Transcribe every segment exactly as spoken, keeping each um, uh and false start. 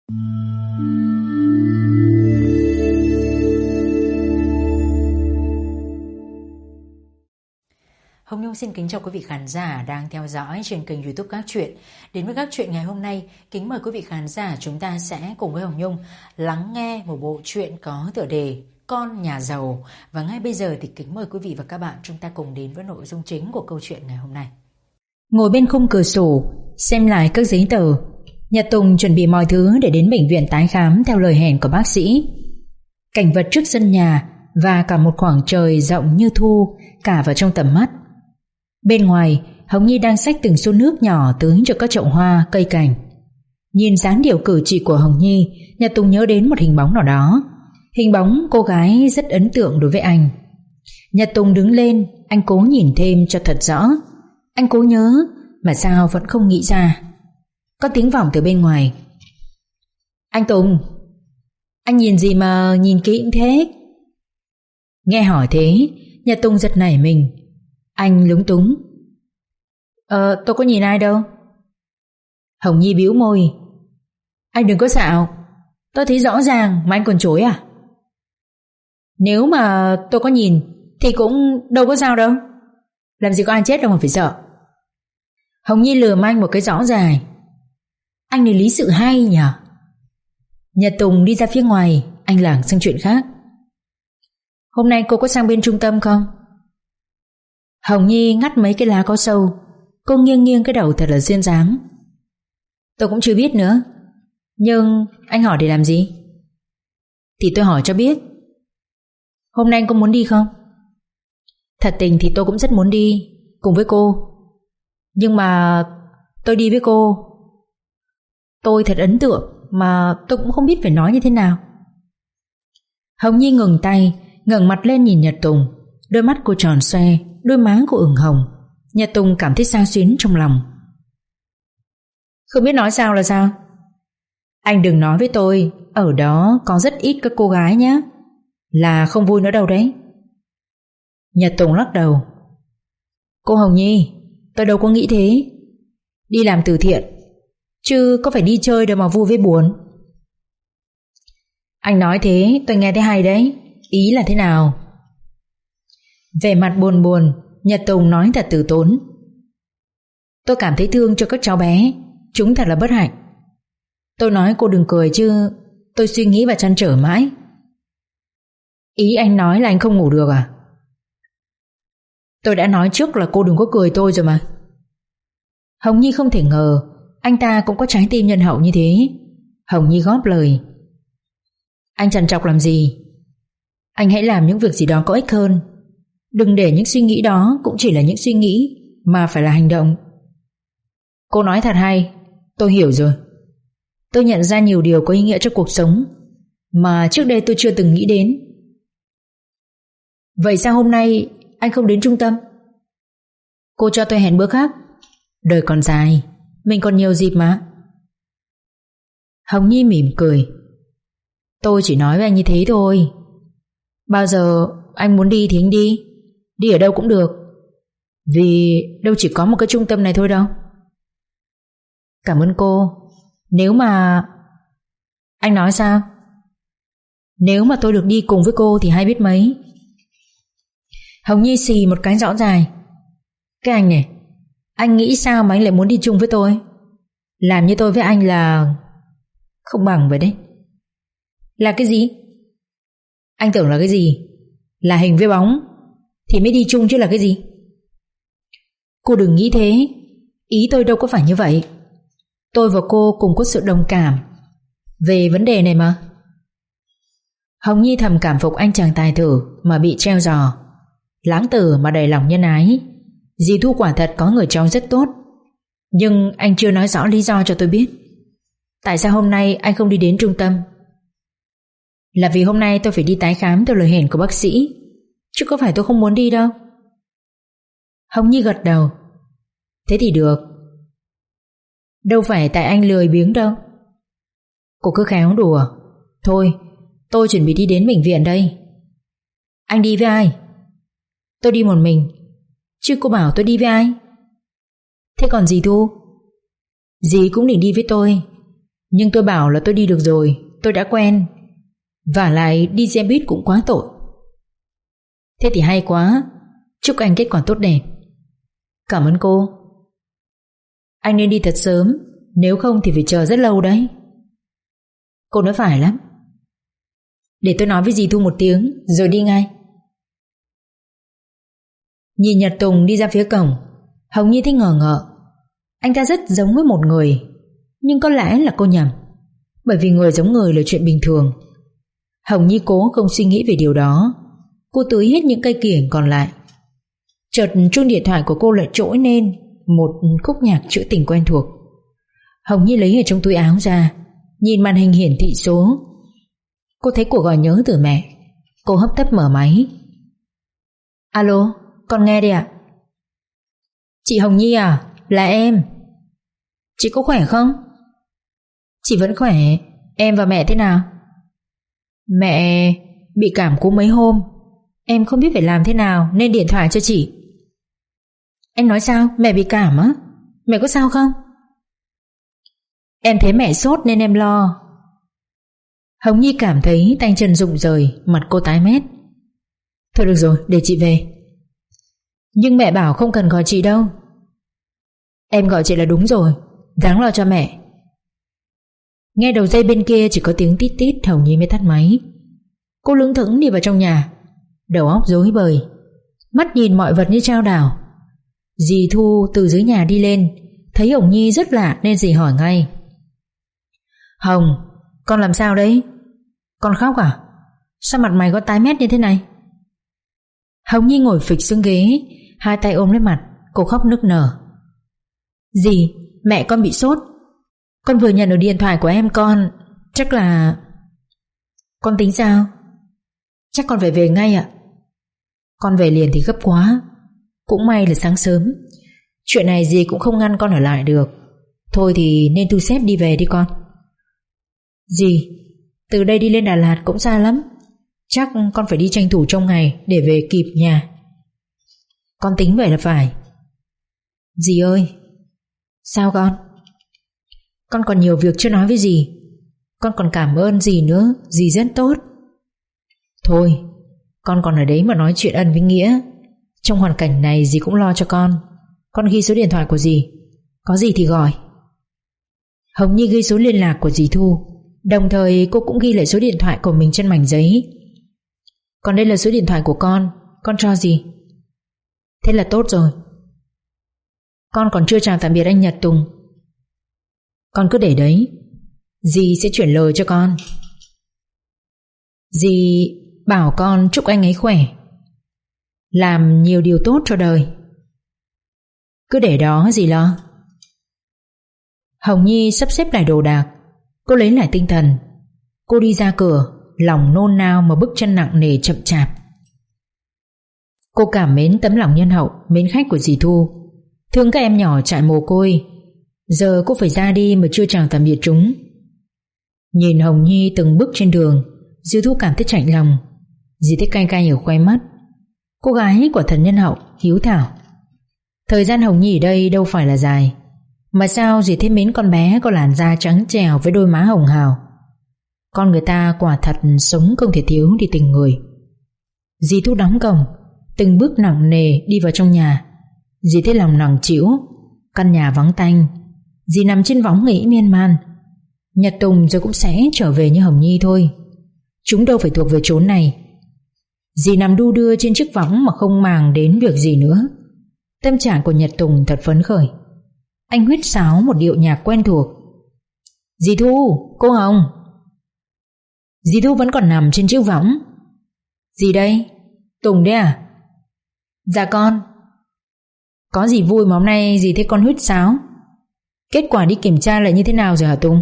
Hồng Nhung xin kính chào quý vị khán giả đang theo dõi trên kênh YouTube Các Chuyện. Đến với Các Chuyện ngày hôm nay, kính mời quý vị khán giả chúng ta sẽ cùng với Hồng Nhung lắng nghe một bộ truyện có tựa đề Con Nhà Giàu. Và ngay bây giờ thì kính mời quý vị và các bạn chúng ta cùng đến với nội dung chính của câu chuyện ngày hôm nay. Ngồi bên khung cửa sổ, xem lại các giấy tờ, Nhật Tùng chuẩn bị mọi thứ để đến bệnh viện tái khám theo lời hẹn của bác sĩ. Cảnh vật trước sân nhà và cả một khoảng trời rộng như thu cả vào trong tầm mắt. Bên ngoài, Hồng Nhi đang xách từng xô nước nhỏ tưới cho các chậu hoa, cây cảnh. Nhìn dáng điệu cử chỉ của Hồng Nhi, Nhật Tùng nhớ đến một hình bóng nào đó. Hình bóng cô gái rất ấn tượng đối với anh. Nhật Tùng đứng lên, anh cố nhìn thêm cho thật rõ. Anh cố nhớ, mà sao vẫn không nghĩ ra. Có tiếng vọng từ bên ngoài. Anh Tùng, anh nhìn gì mà nhìn kỹ thế? Nghe hỏi thế, Nhật Tùng giật nảy mình. Anh lúng túng. Ờ tôi có nhìn ai đâu. Hồng Nhi bĩu môi. Anh đừng có xạo, tôi thấy rõ ràng mà anh còn chối à? Nếu mà tôi có nhìn thì cũng đâu có sao đâu. Làm gì có ai chết đâu mà phải sợ. Hồng Nhi lườm anh một cái rõ dài. Anh này lý sự hay nhỉ. Nhật Tùng đi ra phía ngoài, anh lảng sang chuyện khác. Hôm nay cô có sang bên trung tâm không? Hồng Nhi ngắt mấy cái lá có sâu. Cô nghiêng nghiêng cái đầu thật là duyên dáng. Tôi cũng chưa biết nữa. Nhưng anh hỏi để làm gì? Thì tôi hỏi cho biết. Hôm nay anh có muốn đi không? Thật tình thì tôi cũng rất muốn đi cùng với cô. Nhưng mà tôi đi với cô, tôi thật ấn tượng mà tôi cũng không biết phải nói như thế nào. Hồng Nhi ngừng tay, ngẩng mặt lên nhìn Nhật Tùng. Đôi mắt cô tròn xoe, đôi má cô ửng hồng. Nhật Tùng cảm thấy xao xuyến trong lòng. Không biết nói sao là sao? Anh đừng nói với tôi ở đó có rất ít các cô gái nhé, là không vui nữa đâu đấy. Nhật Tùng lắc đầu. Cô Hồng Nhi, tôi đâu có nghĩ thế. Đi làm từ thiện chứ có phải đi chơi đâu mà vui với buồn. Anh nói thế tôi nghe thấy hay đấy. Ý là thế nào? Vẻ mặt buồn buồn, Nhật Tùng nói thật từ tốn. Tôi cảm thấy thương cho các cháu bé, chúng thật là bất hạnh. Tôi nói cô đừng cười chứ tôi suy nghĩ và trăn trở mãi. Ý anh nói là anh không ngủ được à? Tôi đã nói trước là cô đừng có cười tôi rồi mà. Hồng Nhi không thể ngờ anh ta cũng có trái tim nhân hậu như thế. Hồng Nhi góp lời. Anh trằn trọc làm gì? Anh hãy làm những việc gì đó có ích hơn. Đừng để những suy nghĩ đó cũng chỉ là những suy nghĩ, mà phải là hành động. Cô nói thật hay, tôi hiểu rồi. Tôi nhận ra nhiều điều có ý nghĩa cho cuộc sống mà trước đây tôi chưa từng nghĩ đến. Vậy sao hôm nay anh không đến trung tâm? Cô cho tôi hẹn bữa khác. Đời còn dài, mình còn nhiều dịp mà. Hồng Nhi mỉm cười. Tôi chỉ nói với anh như thế thôi. Bao giờ anh muốn đi thì anh đi. Đi ở đâu cũng được. Vì đâu chỉ có một cái trung tâm này thôi đâu. Cảm ơn cô. Nếu mà... Anh nói sao? Nếu mà tôi được đi cùng với cô thì hay biết mấy. Hồng Nhi xì một cái rõ dài. Cái anh này, anh nghĩ sao mà anh lại muốn đi chung với tôi? Làm như tôi với anh là... không bằng vậy đấy. Là cái gì? Anh tưởng là cái gì? Là hình với bóng thì mới đi chung chứ là cái gì? Cô đừng nghĩ thế. Ý tôi đâu có phải như vậy. Tôi và cô cùng có sự đồng cảm về vấn đề này mà. Hồng Nhi thầm cảm phục anh chàng tài tử mà bị treo giò. Lãng tử mà đầy lòng nhân ái. Dì Thu quả thật có người cháu rất tốt. Nhưng anh chưa nói rõ lý do cho tôi biết. Tại sao hôm nay anh không đi đến trung tâm? Là vì hôm nay tôi phải đi tái khám theo lời hẹn của bác sĩ, chứ có phải tôi không muốn đi đâu. Hồng Nhi gật đầu. Thế thì được. Đâu phải tại anh lười biếng đâu. Cô cứ khéo đùa. Thôi, tôi chuẩn bị đi đến bệnh viện đây. Anh đi với ai? Tôi đi một mình. Chứ cô bảo tôi đi với ai? Thế còn dì Thu? Dì cũng định đi với tôi, Nhưng tôi bảo là tôi đi được rồi, tôi đã quen. Vả lại đi xe buýt cũng quá tội. Thế thì hay quá, chúc anh kết quả tốt đẹp. Cảm ơn cô. Anh nên đi thật sớm, nếu không thì phải chờ rất lâu đấy. Cô nói phải lắm. Để tôi nói với dì Thu một tiếng rồi đi ngay. Nhìn Nhật Tùng đi ra phía cổng, Hồng Nhi thấy ngờ ngợ. Anh ta rất giống với một người, nhưng có lẽ là cô nhầm, bởi vì người giống người là chuyện bình thường. Hồng Nhi cố không suy nghĩ về điều đó. Cô tưới hết những cây kiểng còn lại. Chợt chuông điện thoại của cô lại trỗi lên một khúc nhạc trữ tình quen thuộc. Hồng Nhi lấy ở trong túi áo ra, nhìn màn hình hiển thị số. Cô thấy cuộc gọi nhớ từ mẹ. Cô hấp tấp mở máy. Alo, con nghe đây ạ. Chị Hồng Nhi à, là em. Chị có khỏe không? Chị vẫn khỏe. Em và mẹ thế nào? Mẹ bị cảm cúm mấy hôm, em không biết phải làm thế nào nên điện thoại cho chị. Anh nói sao? Mẹ bị cảm á? Mẹ có sao không? Em thấy mẹ sốt nên em lo. Hồng Nhi cảm thấy tay chân rụng rời, mặt cô tái mét. Thôi được rồi, để chị về. Nhưng mẹ bảo không cần gọi chị đâu. Em gọi chị là đúng rồi, đáng lo cho mẹ. Nghe đầu dây bên kia chỉ có tiếng tít tít, Hồng Nhi mới tắt máy. Cô lững thững đi vào trong nhà, đầu óc rối bời, mắt nhìn mọi vật như trao đảo. Dì Thu từ dưới nhà đi lên, thấy Hồng Nhi rất lạ nên dì hỏi ngay. Hồng, con làm sao đấy? Con khóc à? Sao mặt mày có tái mét như thế này? Hồng Nhi ngồi phịch xuống ghế, hai tay ôm lấy mặt, cô khóc nức nở. Dì, mẹ con bị sốt. Con vừa nhận được điện thoại của em con. Chắc là... Con tính sao? Chắc con phải về ngay ạ. Con về liền thì gấp quá. Cũng may là sáng sớm. Chuyện này dì cũng không ngăn con ở lại được. Thôi thì nên thu xếp đi về đi con. Dì, từ đây đi lên Đà Lạt cũng xa lắm. Chắc con phải đi tranh thủ trong ngày để về kịp nhà. Con tính vậy là phải. Dì ơi. Sao con? Con còn nhiều việc chưa nói với dì. Con còn cảm ơn dì nữa. Dì rất tốt. Thôi, con còn ở đấy mà nói chuyện ân với nghĩa. Trong hoàn cảnh này dì cũng lo cho con. Con ghi số điện thoại của dì, có gì thì gọi. Hồng Nhi ghi số liên lạc của dì Thu, đồng thời cô cũng ghi lại số điện thoại của mình trên mảnh giấy. Còn đây là số điện thoại của con. Con cho dì. Thế là tốt rồi. Con còn chưa chào tạm biệt anh Nhật Tùng. Con cứ để đấy, dì sẽ chuyển lời cho con. Dì bảo con chúc anh ấy khỏe, làm nhiều điều tốt cho đời. Cứ để đó dì lo. Hồng Nhi sắp xếp lại đồ đạc. Cô lấy lại tinh thần. Cô đi ra cửa, lòng nôn nao mà bước chân nặng nề chậm chạp. Cô cảm mến tấm lòng nhân hậu, mến khách của dì Thu, thương các em nhỏ trại mồ côi. Giờ cô phải ra đi mà chưa chào tạm biệt chúng. Nhìn Hồng Nhi từng bước trên đường, dì Thu cảm thấy chạnh lòng. Dì thấy cay cay ở khóe mắt. Cô gái quả thật nhân hậu, hiếu thảo. Thời gian Hồng Nhi ở đây đâu phải là dài, mà sao dì thấy mến con bé có làn da trắng trẻo với đôi má hồng hào. Con người ta quả thật sống không thể thiếu đi tình người. Dì Thu đóng cổng, từng bước nặng nề đi vào trong nhà. Dì thấy lòng nặng trĩu. Căn nhà vắng tanh. Dì nằm trên võng nghĩ miên man. Nhật Tùng rồi cũng sẽ trở về như Hồng Nhi thôi. Chúng đâu phải thuộc về chốn này. Dì nằm đu đưa trên chiếc võng mà không màng đến việc gì nữa. Tâm trạng của Nhật Tùng thật phấn khởi. Anh huýt sáo một điệu nhạc quen thuộc. Dì Thu, cô Hồng. Dì Thu vẫn còn nằm trên chiếc võng. Gì đây? Tùng đấy à? Dạ con. Có gì vui mà hôm nay dì thấy con huýt sáo? Kết quả đi kiểm tra lại như thế nào rồi hả Tùng?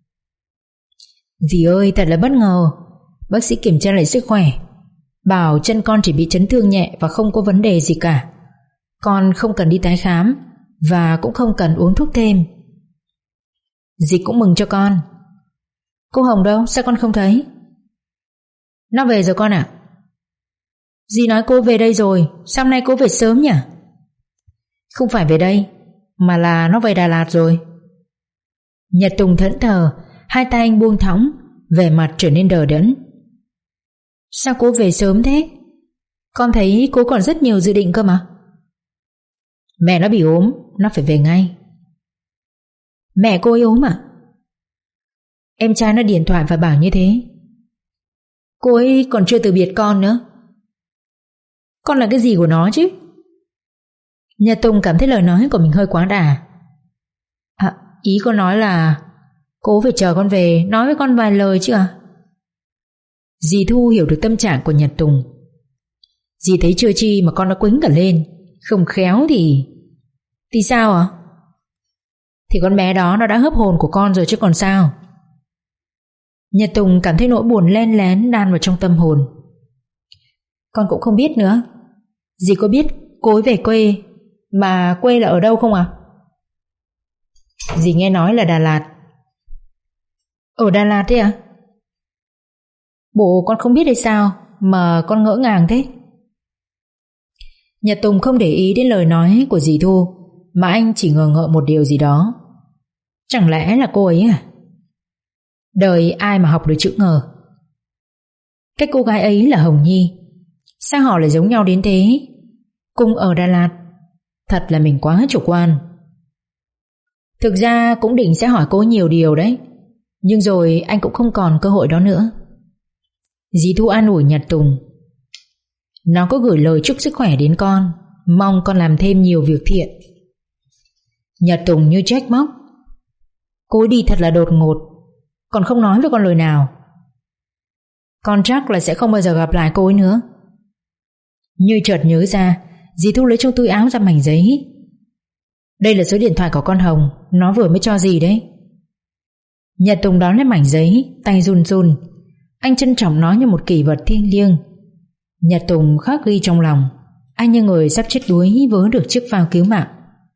Dì ơi, thật là bất ngờ. Bác sĩ kiểm tra lại sức khỏe, bảo chân con chỉ bị chấn thương nhẹ và không có vấn đề gì cả. Con không cần đi tái khám và cũng không cần uống thuốc thêm. Dì cũng mừng cho con. Cô Hồng đâu? Sao con không thấy? Nó về rồi con ạ. À? Dì nói cô về đây rồi. Sao hôm nay cô về sớm nhỉ? Không phải về đây, mà là nó về Đà Lạt rồi. Nhật Tùng thẫn thờ. hai tay anh buông thõng, vẻ mặt trở nên đờ đẫn. Sao cô về sớm thế? Con thấy cô còn rất nhiều dự định cơ mà. Mẹ nó bị ốm, nó phải về ngay. Mẹ cô ấy ốm à? Em trai nó điện thoại và bảo như thế. Cô ấy còn chưa từ biệt con nữa. Con là cái gì của nó chứ? Nhật Tùng cảm thấy lời nói của mình hơi quá đà. À, ý con nói là cô phải chờ con về nói với con vài lời chứ à? Dì Thu hiểu được tâm trạng của Nhật Tùng. Dì thấy chưa chi mà con đã quýnh cả lên. Không khéo thì... Thì sao à? Thì con bé đó nó đã hấp hồn của con rồi chứ còn sao. Nhật Tùng cảm thấy nỗi buồn len lén đan vào trong tâm hồn. Con cũng không biết nữa. Dì có biết cô ấy về quê, mà quê là ở đâu không à? Dì nghe nói là Đà Lạt. Ở Đà Lạt đấy à? Bộ con không biết hay sao mà con ngỡ ngàng thế. Nhật Tùng không để ý đến lời nói của dì Thu, mà anh chỉ ngờ ngợ một điều gì đó. Chẳng lẽ là cô ấy à? Đời ai mà học được chữ ngờ. Cái cô gái ấy là Hồng Nhi. Sao họ lại giống nhau đến thế? Cùng ở Đà Lạt. Thật là mình quá chủ quan. Thực ra cũng định sẽ hỏi cô nhiều điều đấy, nhưng rồi anh cũng không còn cơ hội đó nữa. Dì Thu an ủi Nhật Tùng. Nó có gửi lời chúc sức khỏe đến con, mong con làm thêm nhiều việc thiện. Nhật Tùng như trách móc. Cô ấy đi thật là đột ngột, còn không nói với con lời nào. Con chắc là sẽ không bao giờ gặp lại cô ấy nữa. Như chợt nhớ ra, dì Thu lấy trong túi áo ra mảnh giấy. Đây là số điện thoại của con Hồng, nó vừa mới cho dì đấy. Nhật Tùng đón lấy mảnh giấy, tay run run. Anh trân trọng nó như một kỷ vật thiêng liêng. Nhật Tùng khắc ghi trong lòng. Anh như người sắp chết đuối vớ được chiếc phao cứu mạng.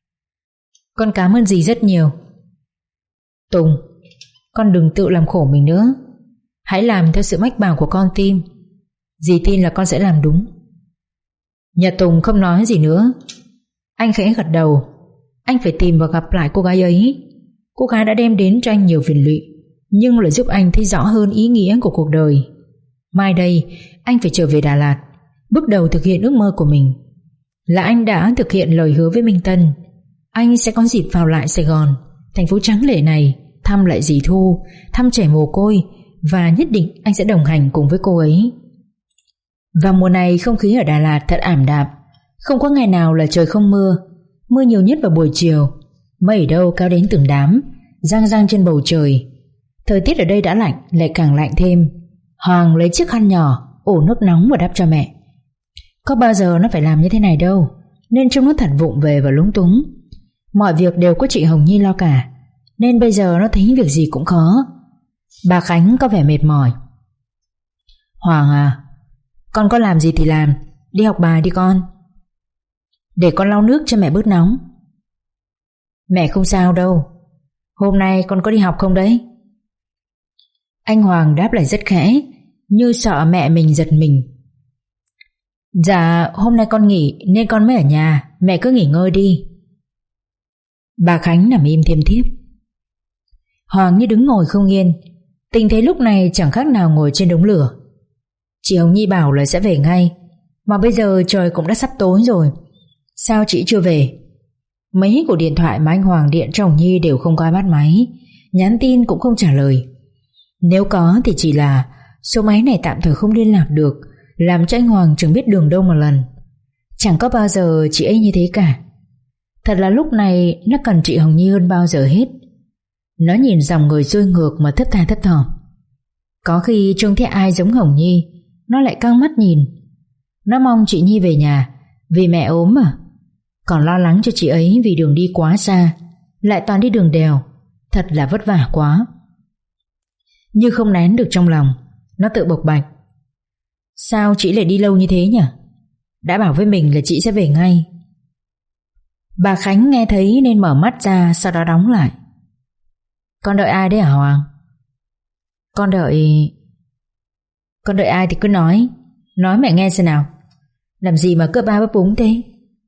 Con cảm ơn dì rất nhiều. Tùng, con đừng tự làm khổ mình nữa. Hãy làm theo sự mách bảo của con tim. Dì tin là con sẽ làm đúng. Nhật Tùng không nói gì nữa. Anh khẽ gật đầu. Anh phải tìm và gặp lại cô gái ấy. Cô gái đã đem đến cho anh nhiều phiền lụy, nhưng lại giúp anh thấy rõ hơn ý nghĩa của cuộc đời. Mai đây anh phải trở về Đà Lạt, bước đầu thực hiện ước mơ của mình. Là anh đã thực hiện lời hứa với Minh Tân. Anh sẽ có dịp vào lại Sài Gòn, thành phố tráng lệ này, thăm lại dì Thu, thăm trẻ mồ côi, và nhất định anh sẽ đồng hành cùng với cô ấy. Vào mùa này không khí ở Đà Lạt thật ảm đạm. Không có ngày nào là trời không mưa. Mưa nhiều nhất vào buổi chiều. Mây ở đâu cao đến từng đám, giang giang trên bầu trời. Thời tiết ở đây đã lạnh, lại càng lạnh thêm. Hoàng lấy chiếc khăn nhỏ ổ nước nóng và đắp cho mẹ. Có bao giờ nó phải làm như thế này đâu, nên trông nó thật vụng về và lúng túng. Mọi việc đều có chị Hồng Nhi lo cả, nên bây giờ nó thấy việc gì cũng khó. Bà Khánh có vẻ mệt mỏi. Hoàng à, con có làm gì thì làm, đi học bài đi con. Để con lau nước cho mẹ bớt nóng. Mẹ không sao đâu. Hôm nay con có đi học không đấy? Anh Hoàng đáp lại rất khẽ, như sợ mẹ mình giật mình. Dạ hôm nay con nghỉ nên con mới ở nhà, mẹ cứ nghỉ ngơi đi. Bà Khánh nằm im thêm thiếp. Hoàng như đứng ngồi không yên. Tình thế lúc này chẳng khác nào ngồi trên đống lửa. Chị Hồng Nhi bảo là sẽ về ngay, mà bây giờ trời cũng đã sắp tối rồi. Sao chị chưa về? Mấy cuộc điện thoại mà anh Hoàng điện cho Hồng Nhi đều không có ai bắt máy, nhắn tin cũng không trả lời. Nếu có thì chỉ là số máy này tạm thời không liên lạc được, làm cho anh Hoàng chẳng biết đường đâu mà lần. Chẳng có bao giờ chị ấy như thế cả. Thật là lúc này nó cần chị Hồng Nhi hơn bao giờ hết. Nó nhìn dòng người xuôi ngược mà thất tha thất thỏm. Có khi trông thấy ai giống Hồng Nhi, nó lại căng mắt nhìn. Nó mong chị Nhi về nhà, vì mẹ ốm mà. Còn lo lắng cho chị ấy vì đường đi quá xa, lại toàn đi đường đèo, thật là vất vả quá. Như không nén được trong lòng, nó tự bộc bạch. Sao chị lại đi lâu như thế nhỉ? Đã bảo với mình là chị sẽ về ngay. Bà Khánh nghe thấy nên mở mắt ra, sau đó đóng lại. Con đợi ai đấy hả Hoàng? Con đợi... Con đợi ai thì cứ nói. Nói mẹ nghe xem nào. Làm gì mà cứ ba bấp búng thế?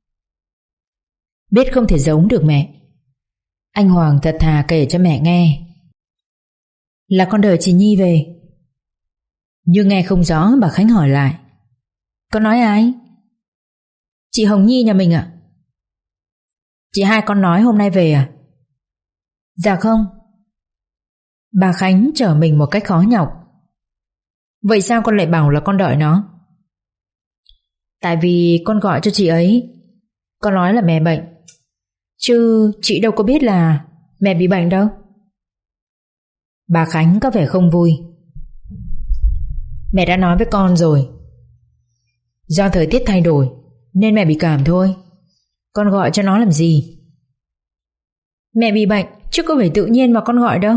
Biết không thể giấu được mẹ. Anh Hoàng thật thà kể cho mẹ nghe. Là con đợi chị Nhi về. Nhưng nghe không rõ, bà Khánh hỏi lại: Con nói ai? Chị Hồng Nhi nhà mình ạ. Chị hai con nói hôm nay về à? Dạ không. Bà Khánh trở mình một cách khó nhọc. Vậy sao con lại bảo là con đợi nó? Tại vì con gọi cho chị ấy, con nói là mẹ bệnh, chứ chị đâu có biết là mẹ bị bệnh đâu. Bà Khánh có vẻ không vui. Mẹ đã nói với con rồi, do thời tiết thay đổi nên mẹ bị cảm thôi. Con gọi cho nó làm gì? Mẹ bị bệnh chứ có phải tự nhiên mà con gọi đâu.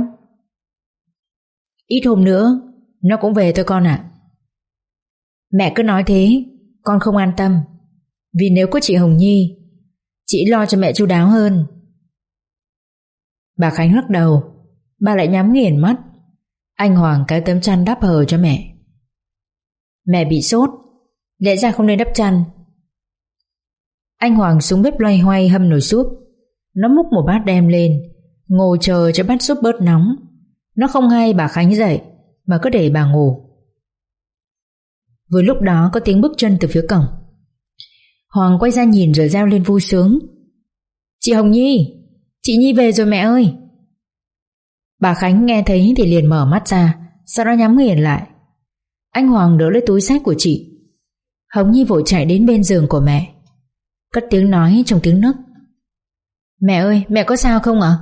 Ít hôm nữa nó cũng về thôi con ạ. Mẹ cứ nói thế con không an tâm, vì nếu có chị Hồng Nhi, chị lo cho mẹ chu đáo hơn. Bà Khánh lắc đầu. Bà lại nhắm nghiền mắt. Anh Hoàng cái tấm chăn đắp hờ cho mẹ. Mẹ bị sốt, lẽ ra không nên đắp chăn. Anh Hoàng xuống bếp loay hoay hâm nồi súp. Nó múc một bát đem lên, ngồi chờ cho bát súp bớt nóng. Nó không hay bà Khánh dậy, mà cứ để bà ngủ. Vừa lúc đó có tiếng bước chân từ phía cổng. Hoàng quay ra nhìn rồi reo lên vui sướng: Chị Hồng Nhi, chị Nhi về rồi mẹ ơi. Bà Khánh nghe thấy thì liền mở mắt ra, sau đó nhắm nghiền lại. Anh Hoàng đỡ lấy túi xách của chị. Hồng Nhi vội chạy đến bên giường của mẹ, cất tiếng nói trong tiếng nấc: Mẹ ơi, mẹ có sao không ạ?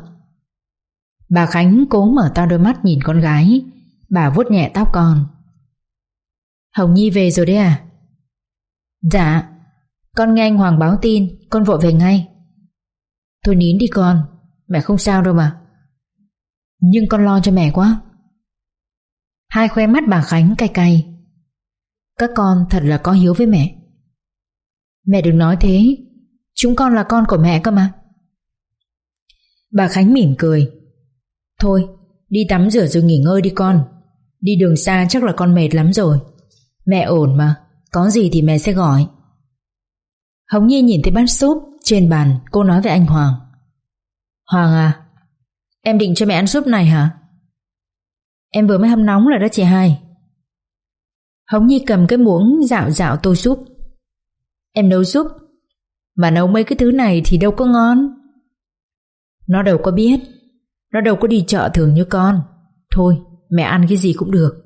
Bà Khánh cố mở to đôi mắt nhìn con gái. Bà vuốt nhẹ tóc con. Hồng Nhi về rồi đấy à? Dạ, con nghe anh Hoàng báo tin, con vội về ngay. Thôi nín đi con, mẹ không sao đâu mà. Nhưng con lo cho mẹ quá. Hai khóe mắt bà Khánh cay cay. Các con thật là có hiếu với mẹ. Mẹ đừng nói thế, chúng con là con của mẹ cơ mà. Bà Khánh mỉm cười. Thôi, đi tắm rửa rồi nghỉ ngơi đi con. Đi đường xa chắc là con mệt lắm rồi. Mẹ ổn mà, có gì thì mẹ sẽ gọi. Hồng Nhi nhìn thấy bát súp trên bàn, cô nói với anh Hoàng: Hoàng à, em định cho mẹ ăn súp này hả? Em vừa mới hâm nóng rồi đó chị hai. Hồng Nhi cầm cái muỗng dạo dạo tô súp. Em nấu súp mà nấu mấy cái thứ này thì đâu có ngon. Nó đâu có biết, nó đâu có đi chợ thường như con. Thôi mẹ ăn cái gì cũng được.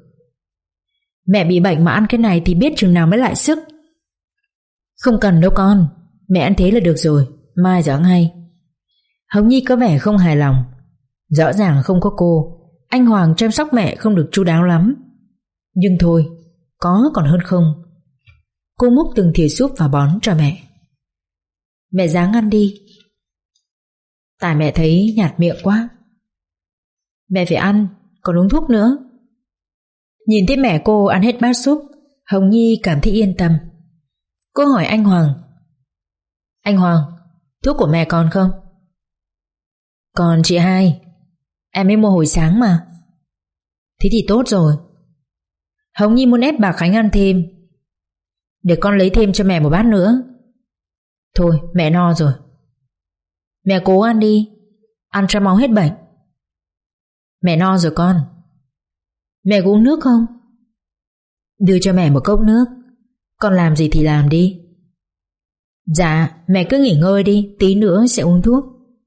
Mẹ bị bệnh mà ăn cái này thì biết chừng nào mới lại sức. Không cần đâu con, mẹ ăn thế là được rồi, mai giờ ăn hay. Hồng Nhi có vẻ không hài lòng. Rõ ràng không có cô, anh Hoàng chăm sóc mẹ không được chu đáo lắm. Nhưng thôi, có còn hơn không. Cô múc từng thìa súp và bón cho mẹ. Mẹ ráng ăn đi. Tại mẹ thấy nhạt miệng quá. Mẹ phải ăn, còn uống thuốc nữa. Nhìn thấy mẹ cô ăn hết bát súp, Hồng Nhi cảm thấy yên tâm. Cô hỏi anh Hoàng: Anh Hoàng, thuốc của mẹ còn không? Còn chị hai, em mới mua hồi sáng mà. Thế thì tốt rồi. Hồng Nhi muốn ép bà Khánh ăn thêm. Để con lấy thêm cho mẹ một bát nữa. Thôi mẹ no rồi. Mẹ cố ăn đi, ăn cho mau hết bệnh. Mẹ no rồi con. Mẹ có uống nước không? Đưa cho mẹ một cốc nước. Con làm gì thì làm đi. Dạ, mẹ cứ nghỉ ngơi đi, tí nữa sẽ uống thuốc.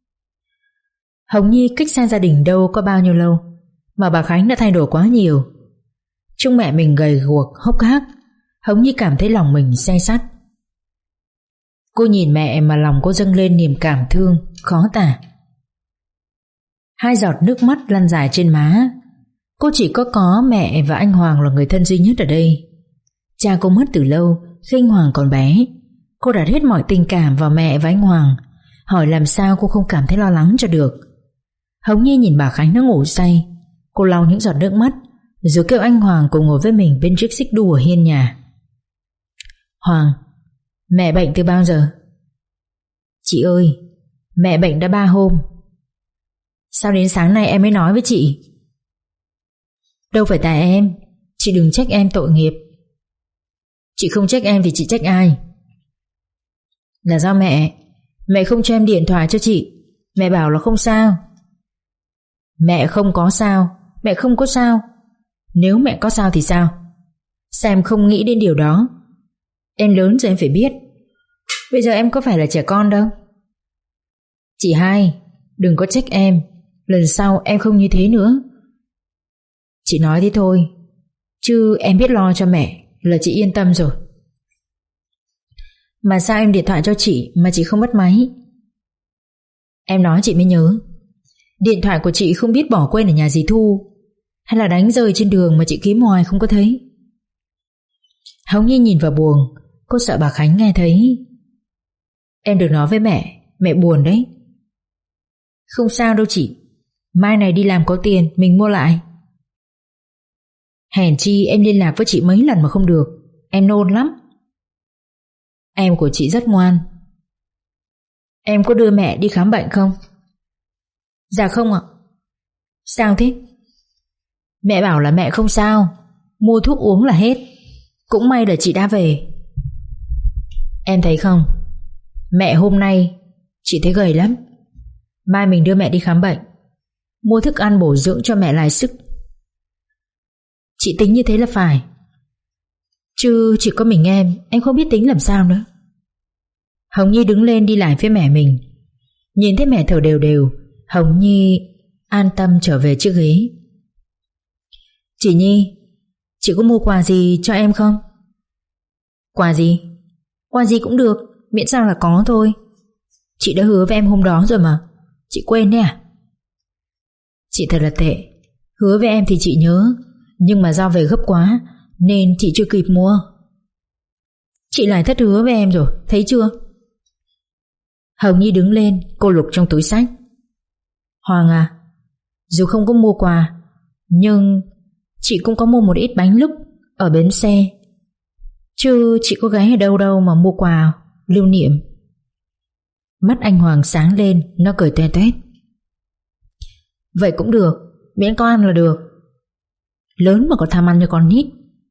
Hồng Nhi cách xa gia đình đâu có bao nhiêu lâu mà bà Khánh đã thay đổi quá nhiều. Trông mẹ mình gầy guộc, hốc hác, Hồng Nhi cảm thấy lòng mình say sắt. Cô nhìn mẹ mà lòng cô dâng lên niềm cảm thương khó tả. Hai giọt nước mắt lăn dài trên má. Cô chỉ có có mẹ và anh Hoàng là người thân duy nhất ở đây. Cha cô mất từ lâu khi anh Hoàng còn bé. Cô đặt hết mọi tình cảm vào mẹ và anh Hoàng, hỏi làm sao cô không cảm thấy lo lắng cho được. Hồng Nhi nhìn bà Khánh nó ngủ say. Cô lau những giọt nước mắt rồi kêu anh Hoàng cùng ngồi với mình bên chiếc xích đu ở hiên nhà. Hoàng, mẹ bệnh từ bao giờ? Chị ơi, mẹ bệnh đã ba hôm. Sao đến sáng nay em mới nói với chị? Đâu phải tại em, chị đừng trách em tội nghiệp. Chị không trách em thì chị trách ai? Là do mẹ. Mẹ không cho em điện thoại cho chị. Mẹ bảo là không sao. Mẹ không có sao Mẹ không có sao. Nếu mẹ có sao thì sao? Sao em không nghĩ đến điều đó? Em lớn rồi em phải biết. Bây giờ em có phải là trẻ con đâu. Chị hai, đừng có trách em. Lần sau em không như thế nữa. Chị nói thế thôi, chứ em biết lo cho mẹ là chị yên tâm rồi. Mà sao em điện thoại cho chị mà chị không bắt máy? Em nói chị mới nhớ. Điện thoại của chị không biết bỏ quên ở nhà dì Thu, hay là đánh rơi trên đường mà chị kiếm hoài không có thấy. Hồng Nhi nhìn vào buồng. Cô sợ bà Khánh nghe thấy. Em đừng nói với mẹ, mẹ buồn đấy. Không sao đâu chị, mai này đi làm có tiền mình mua lại. Hèn chi em liên lạc với chị mấy lần mà không được. Em nôn lắm. Em của chị rất ngoan. Em có đưa mẹ đi khám bệnh không? Dạ không ạ. Sao thế? Mẹ bảo là mẹ không sao, mua thuốc uống là hết. Cũng may là chị đã về. Em thấy không, mẹ hôm nay chị thấy gầy lắm. Mai mình đưa mẹ đi khám bệnh, mua thức ăn bổ dưỡng cho mẹ lại sức. Chị tính như thế là phải. Chứ chỉ có mình em Em không biết tính làm sao nữa. Hồng Nhi đứng lên đi lại phía mẹ mình. Nhìn thấy mẹ thở đều đều, Hồng Nhi an tâm trở về chiếc ghế. Chị Nhi, chị có mua quà gì cho em không? Quà gì? Quà gì cũng được, miễn sao là có thôi. Chị đã hứa với em hôm đó rồi mà. Chị quên đấy à? Chị thật là tệ. Hứa với em thì chị nhớ, nhưng mà do về gấp quá nên chị chưa kịp mua. Chị lại thất hứa với em rồi, thấy chưa? Hồng Nhi đứng lên, cô lục trong túi xách. Hoàng à, dù không có mua quà, nhưng chị cũng có mua một ít bánh lúc ở bến xe. Chứ chị có gái ở đâu đâu mà mua quà lưu niệm. Mắt anh Hoàng sáng lên, nó cười toe toét. Vậy cũng được, miễn có ăn là được. Lớn mà còn tham ăn cho con nít.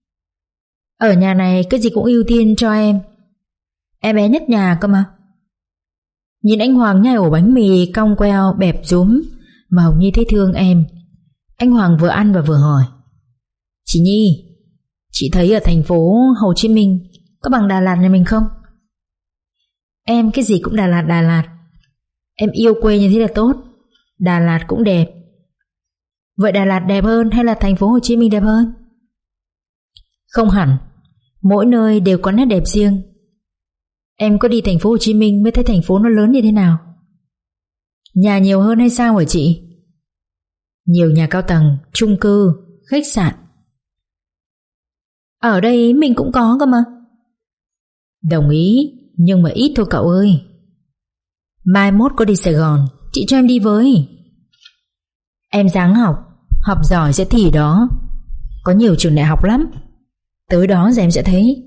Ở nhà này cái gì cũng ưu tiên cho em. Em bé nhất nhà cơ mà. Nhìn anh Hoàng nhai ổ bánh mì cong queo bẹp rúm mà Hồng Nhi thấy thương em. Anh Hoàng vừa ăn và vừa hỏi. Chị Nhi, chị thấy ở thành phố Hồ Chí Minh có bằng Đà Lạt nhà mình không? Em cái gì cũng Đà Lạt Đà Lạt. Em yêu quê như thế là tốt. Đà Lạt cũng đẹp. Vậy Đà Lạt đẹp hơn hay là thành phố Hồ Chí Minh đẹp hơn? Không hẳn, mỗi nơi đều có nét đẹp riêng. Em có đi thành phố Hồ Chí Minh mới thấy thành phố nó lớn như thế nào. Nhà nhiều hơn hay sao hả chị? Nhiều nhà cao tầng, chung cư, khách sạn. Ở đây mình cũng có cơ mà. Đồng ý, nhưng mà ít thôi cậu ơi. Mai mốt có đi Sài Gòn, chị cho em đi với. Em ráng học, học giỏi sẽ thi đó. Có nhiều trường đại học lắm. Tới đó rồi em sẽ thấy.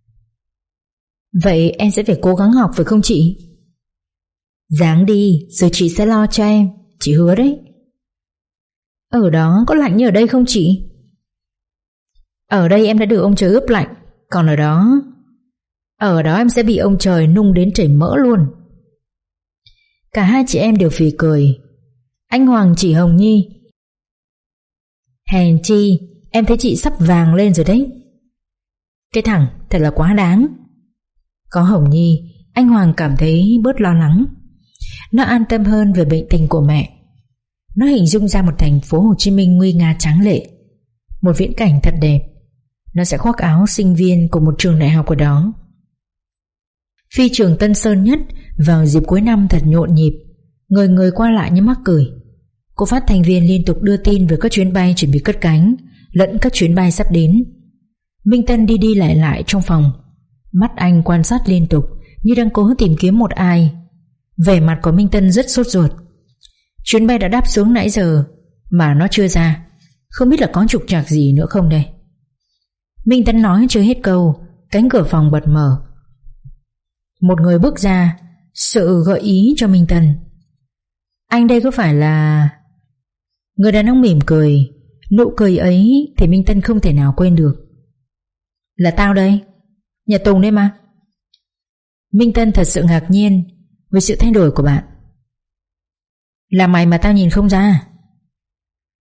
Vậy em sẽ phải cố gắng học phải không chị? Ráng đi, rồi chị sẽ lo cho em. Chị hứa đấy. Ở đó có lạnh như ở đây không chị? Ở đây em đã được ông trời ướp lạnh. Còn ở đó Ở đó em sẽ bị ông trời nung đến chảy mỡ luôn. Cả hai chị em đều phì cười. Anh Hoàng chỉ Hồng Nhi. Hèn chi em thấy chị sắp vàng lên rồi đấy. Cái thằng thật là quá đáng. Có Hồng Nhi, anh Hoàng cảm thấy bớt lo lắng. Nó an tâm hơn về bệnh tình của mẹ. Nó hình dung ra một thành phố Hồ Chí Minh nguy nga tráng lệ, một viễn cảnh thật đẹp. Nó sẽ khoác áo sinh viên của một trường đại học ở đó. Phi trường Tân Sơn Nhất vào dịp cuối năm thật nhộn nhịp, người người qua lại như mắc cười. Cô phát thanh viên liên tục đưa tin về các chuyến bay chuẩn bị cất cánh lẫn các chuyến bay sắp đến. Minh Tân đi đi lại lại trong phòng, mắt anh quan sát liên tục như đang cố tìm kiếm một ai. Vẻ mặt của Minh Tân rất sốt ruột. Chuyến bay đã đáp xuống nãy giờ mà nó chưa ra, không biết là có trục trặc gì nữa không đây. Minh Tân nói chưa hết câu, cánh cửa phòng bật mở. Một người bước ra, sự gợi ý cho Minh Tân. Anh đây có phải là... Người đàn ông mỉm cười. Nụ cười ấy thì Minh Tân không thể nào quên được. Là tao đây, nhà Tùng đây mà. Minh Tân thật sự ngạc nhiên với sự thay đổi của bạn. Là mày mà tao nhìn không ra.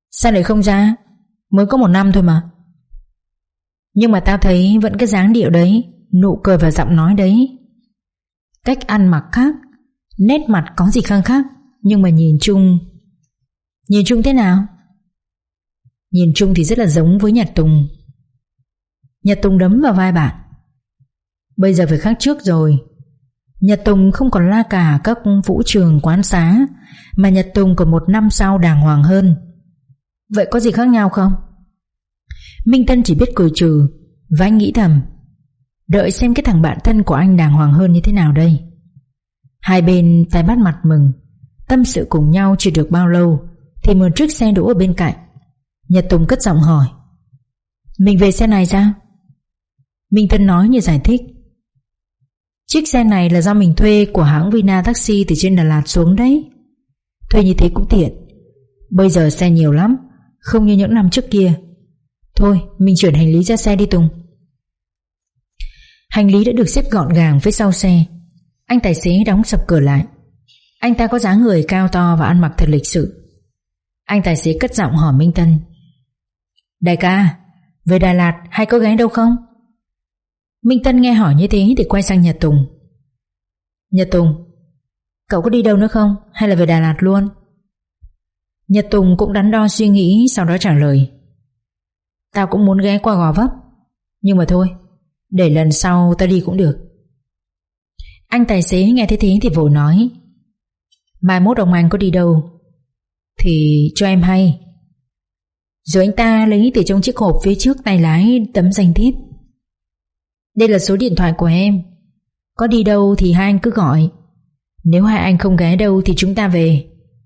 Sao lại không ra? Mới có một năm thôi mà. Nhưng mà tao thấy vẫn cái dáng điệu đấy, nụ cười và giọng nói đấy, cách ăn mặc khác, nét mặt có gì khác khác. Nhưng mà nhìn chung Nhìn chung thế nào? Nhìn chung thì rất là giống với Nhật Tùng. Nhật Tùng đấm vào vai bạn. Bây giờ phải khác trước rồi. Nhật Tùng không còn la cà các vũ trường quán xá, mà Nhật Tùng còn một năm sau đàng hoàng hơn. Vậy có gì khác nhau không? Minh Tân chỉ biết cười trừ, và anh nghĩ thầm, đợi xem cái thằng bạn thân của anh đàng hoàng hơn như thế nào đây. Hai bên tay bắt mặt mừng, tâm sự cùng nhau chưa được bao lâu thì một chiếc xe đỗ ở bên cạnh. Nhật Tùng cất giọng hỏi, mình về xe này sao? Minh Tân nói như giải thích, chiếc xe này là do mình thuê của hãng Vina Taxi từ trên Đà Lạt xuống đấy. Thuê như thế cũng tiện. Bây giờ xe nhiều lắm, không như những năm trước kia. Thôi mình chuyển hành lý ra xe đi Tùng. Hành lý đã được xếp gọn gàng phía sau xe. Anh tài xế đóng sập cửa lại. Anh ta có dáng người cao to và ăn mặc thật lịch sự. Anh tài xế cất giọng hỏi Minh Tân, đại ca, về Đà Lạt hay có ghé đâu không? Minh Tân nghe hỏi như thế thì quay sang Nhật Tùng. Nhật Tùng, cậu có đi đâu nữa không, hay là về Đà Lạt luôn? Nhật Tùng cũng đắn đo suy nghĩ, sau đó trả lời, tao cũng muốn ghé qua Gò Vấp, nhưng mà thôi, để lần sau tao đi cũng được. Anh tài xế nghe thế thế thì vội nói, mai mốt ông anh có đi đâu thì cho em hay. Rồi anh ta lấy từ trong chiếc hộp phía trước tay lái tấm danh thiếp. Đây là số điện thoại của em, có đi đâu thì hai anh cứ gọi. Nếu hai anh không ghé đâu thì chúng ta về.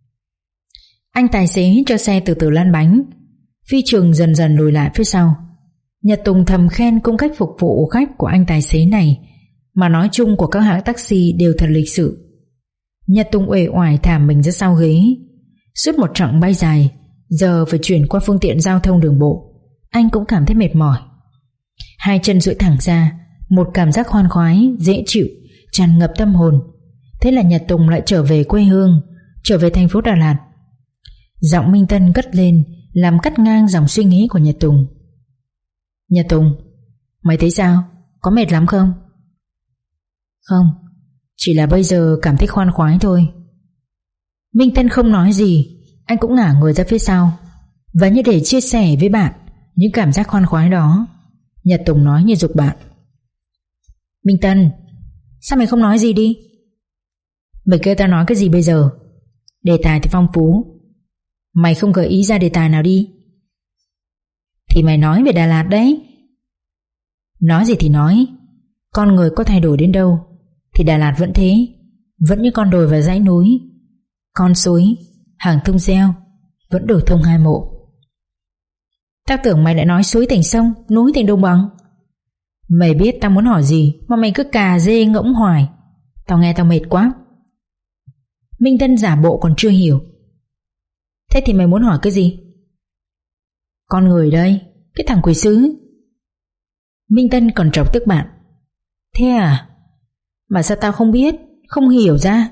Anh tài xế cho xe từ từ lăn bánh. Phi trường dần dần lùi lại phía sau. Nhật Tùng thầm khen cung cách phục vụ khách của anh tài xế này, mà nói chung của các hãng taxi đều thật lịch sự. Nhật Tùng uể oải thả mình ra sau ghế. Suốt một chặng bay dài, giờ phải chuyển qua phương tiện giao thông đường bộ, anh cũng cảm thấy mệt mỏi. Hai chân duỗi thẳng ra, một cảm giác khoan khoái, dễ chịu tràn ngập tâm hồn. Thế là Nhật Tùng lại trở về quê hương, trở về thành phố Đà Lạt. Giọng Minh Tân cất lên, làm cắt ngang dòng suy nghĩ của Nhật Tùng. Nhật Tùng, mày thấy sao? Có mệt lắm không? Không, chỉ là bây giờ cảm thấy khoan khoái thôi. Minh Tân không nói gì. Anh cũng ngả người ra phía sau, và như để chia sẻ với bạn những cảm giác khoan khoái đó, Nhật Tùng nói như giục bạn, Minh Tân, sao mày không nói gì đi? Mày kêu tao nói cái gì bây giờ? Đề tài thì phong phú, mày không gợi ý ra đề tài nào đi. Thì mày nói về Đà Lạt đấy. Nói gì thì nói, con người có thay đổi đến đâu thì Đà Lạt vẫn thế, vẫn như con đồi và dãy núi, con suối, hàng thông reo, vẫn đổ thông hai mộ. Tao tưởng mày lại nói suối thành sông, núi thành đồng bằng. Mày biết tao muốn hỏi gì mà mày cứ cà dê ngỗng hoài. Tao nghe tao mệt quá. Minh Tân giả bộ còn chưa hiểu. Thế thì mày muốn hỏi cái gì? Con người đây, cái thằng quỷ sứ. Minh Tân còn chọc tức bạn. Thế à? Mà sao tao không biết, không hiểu ra?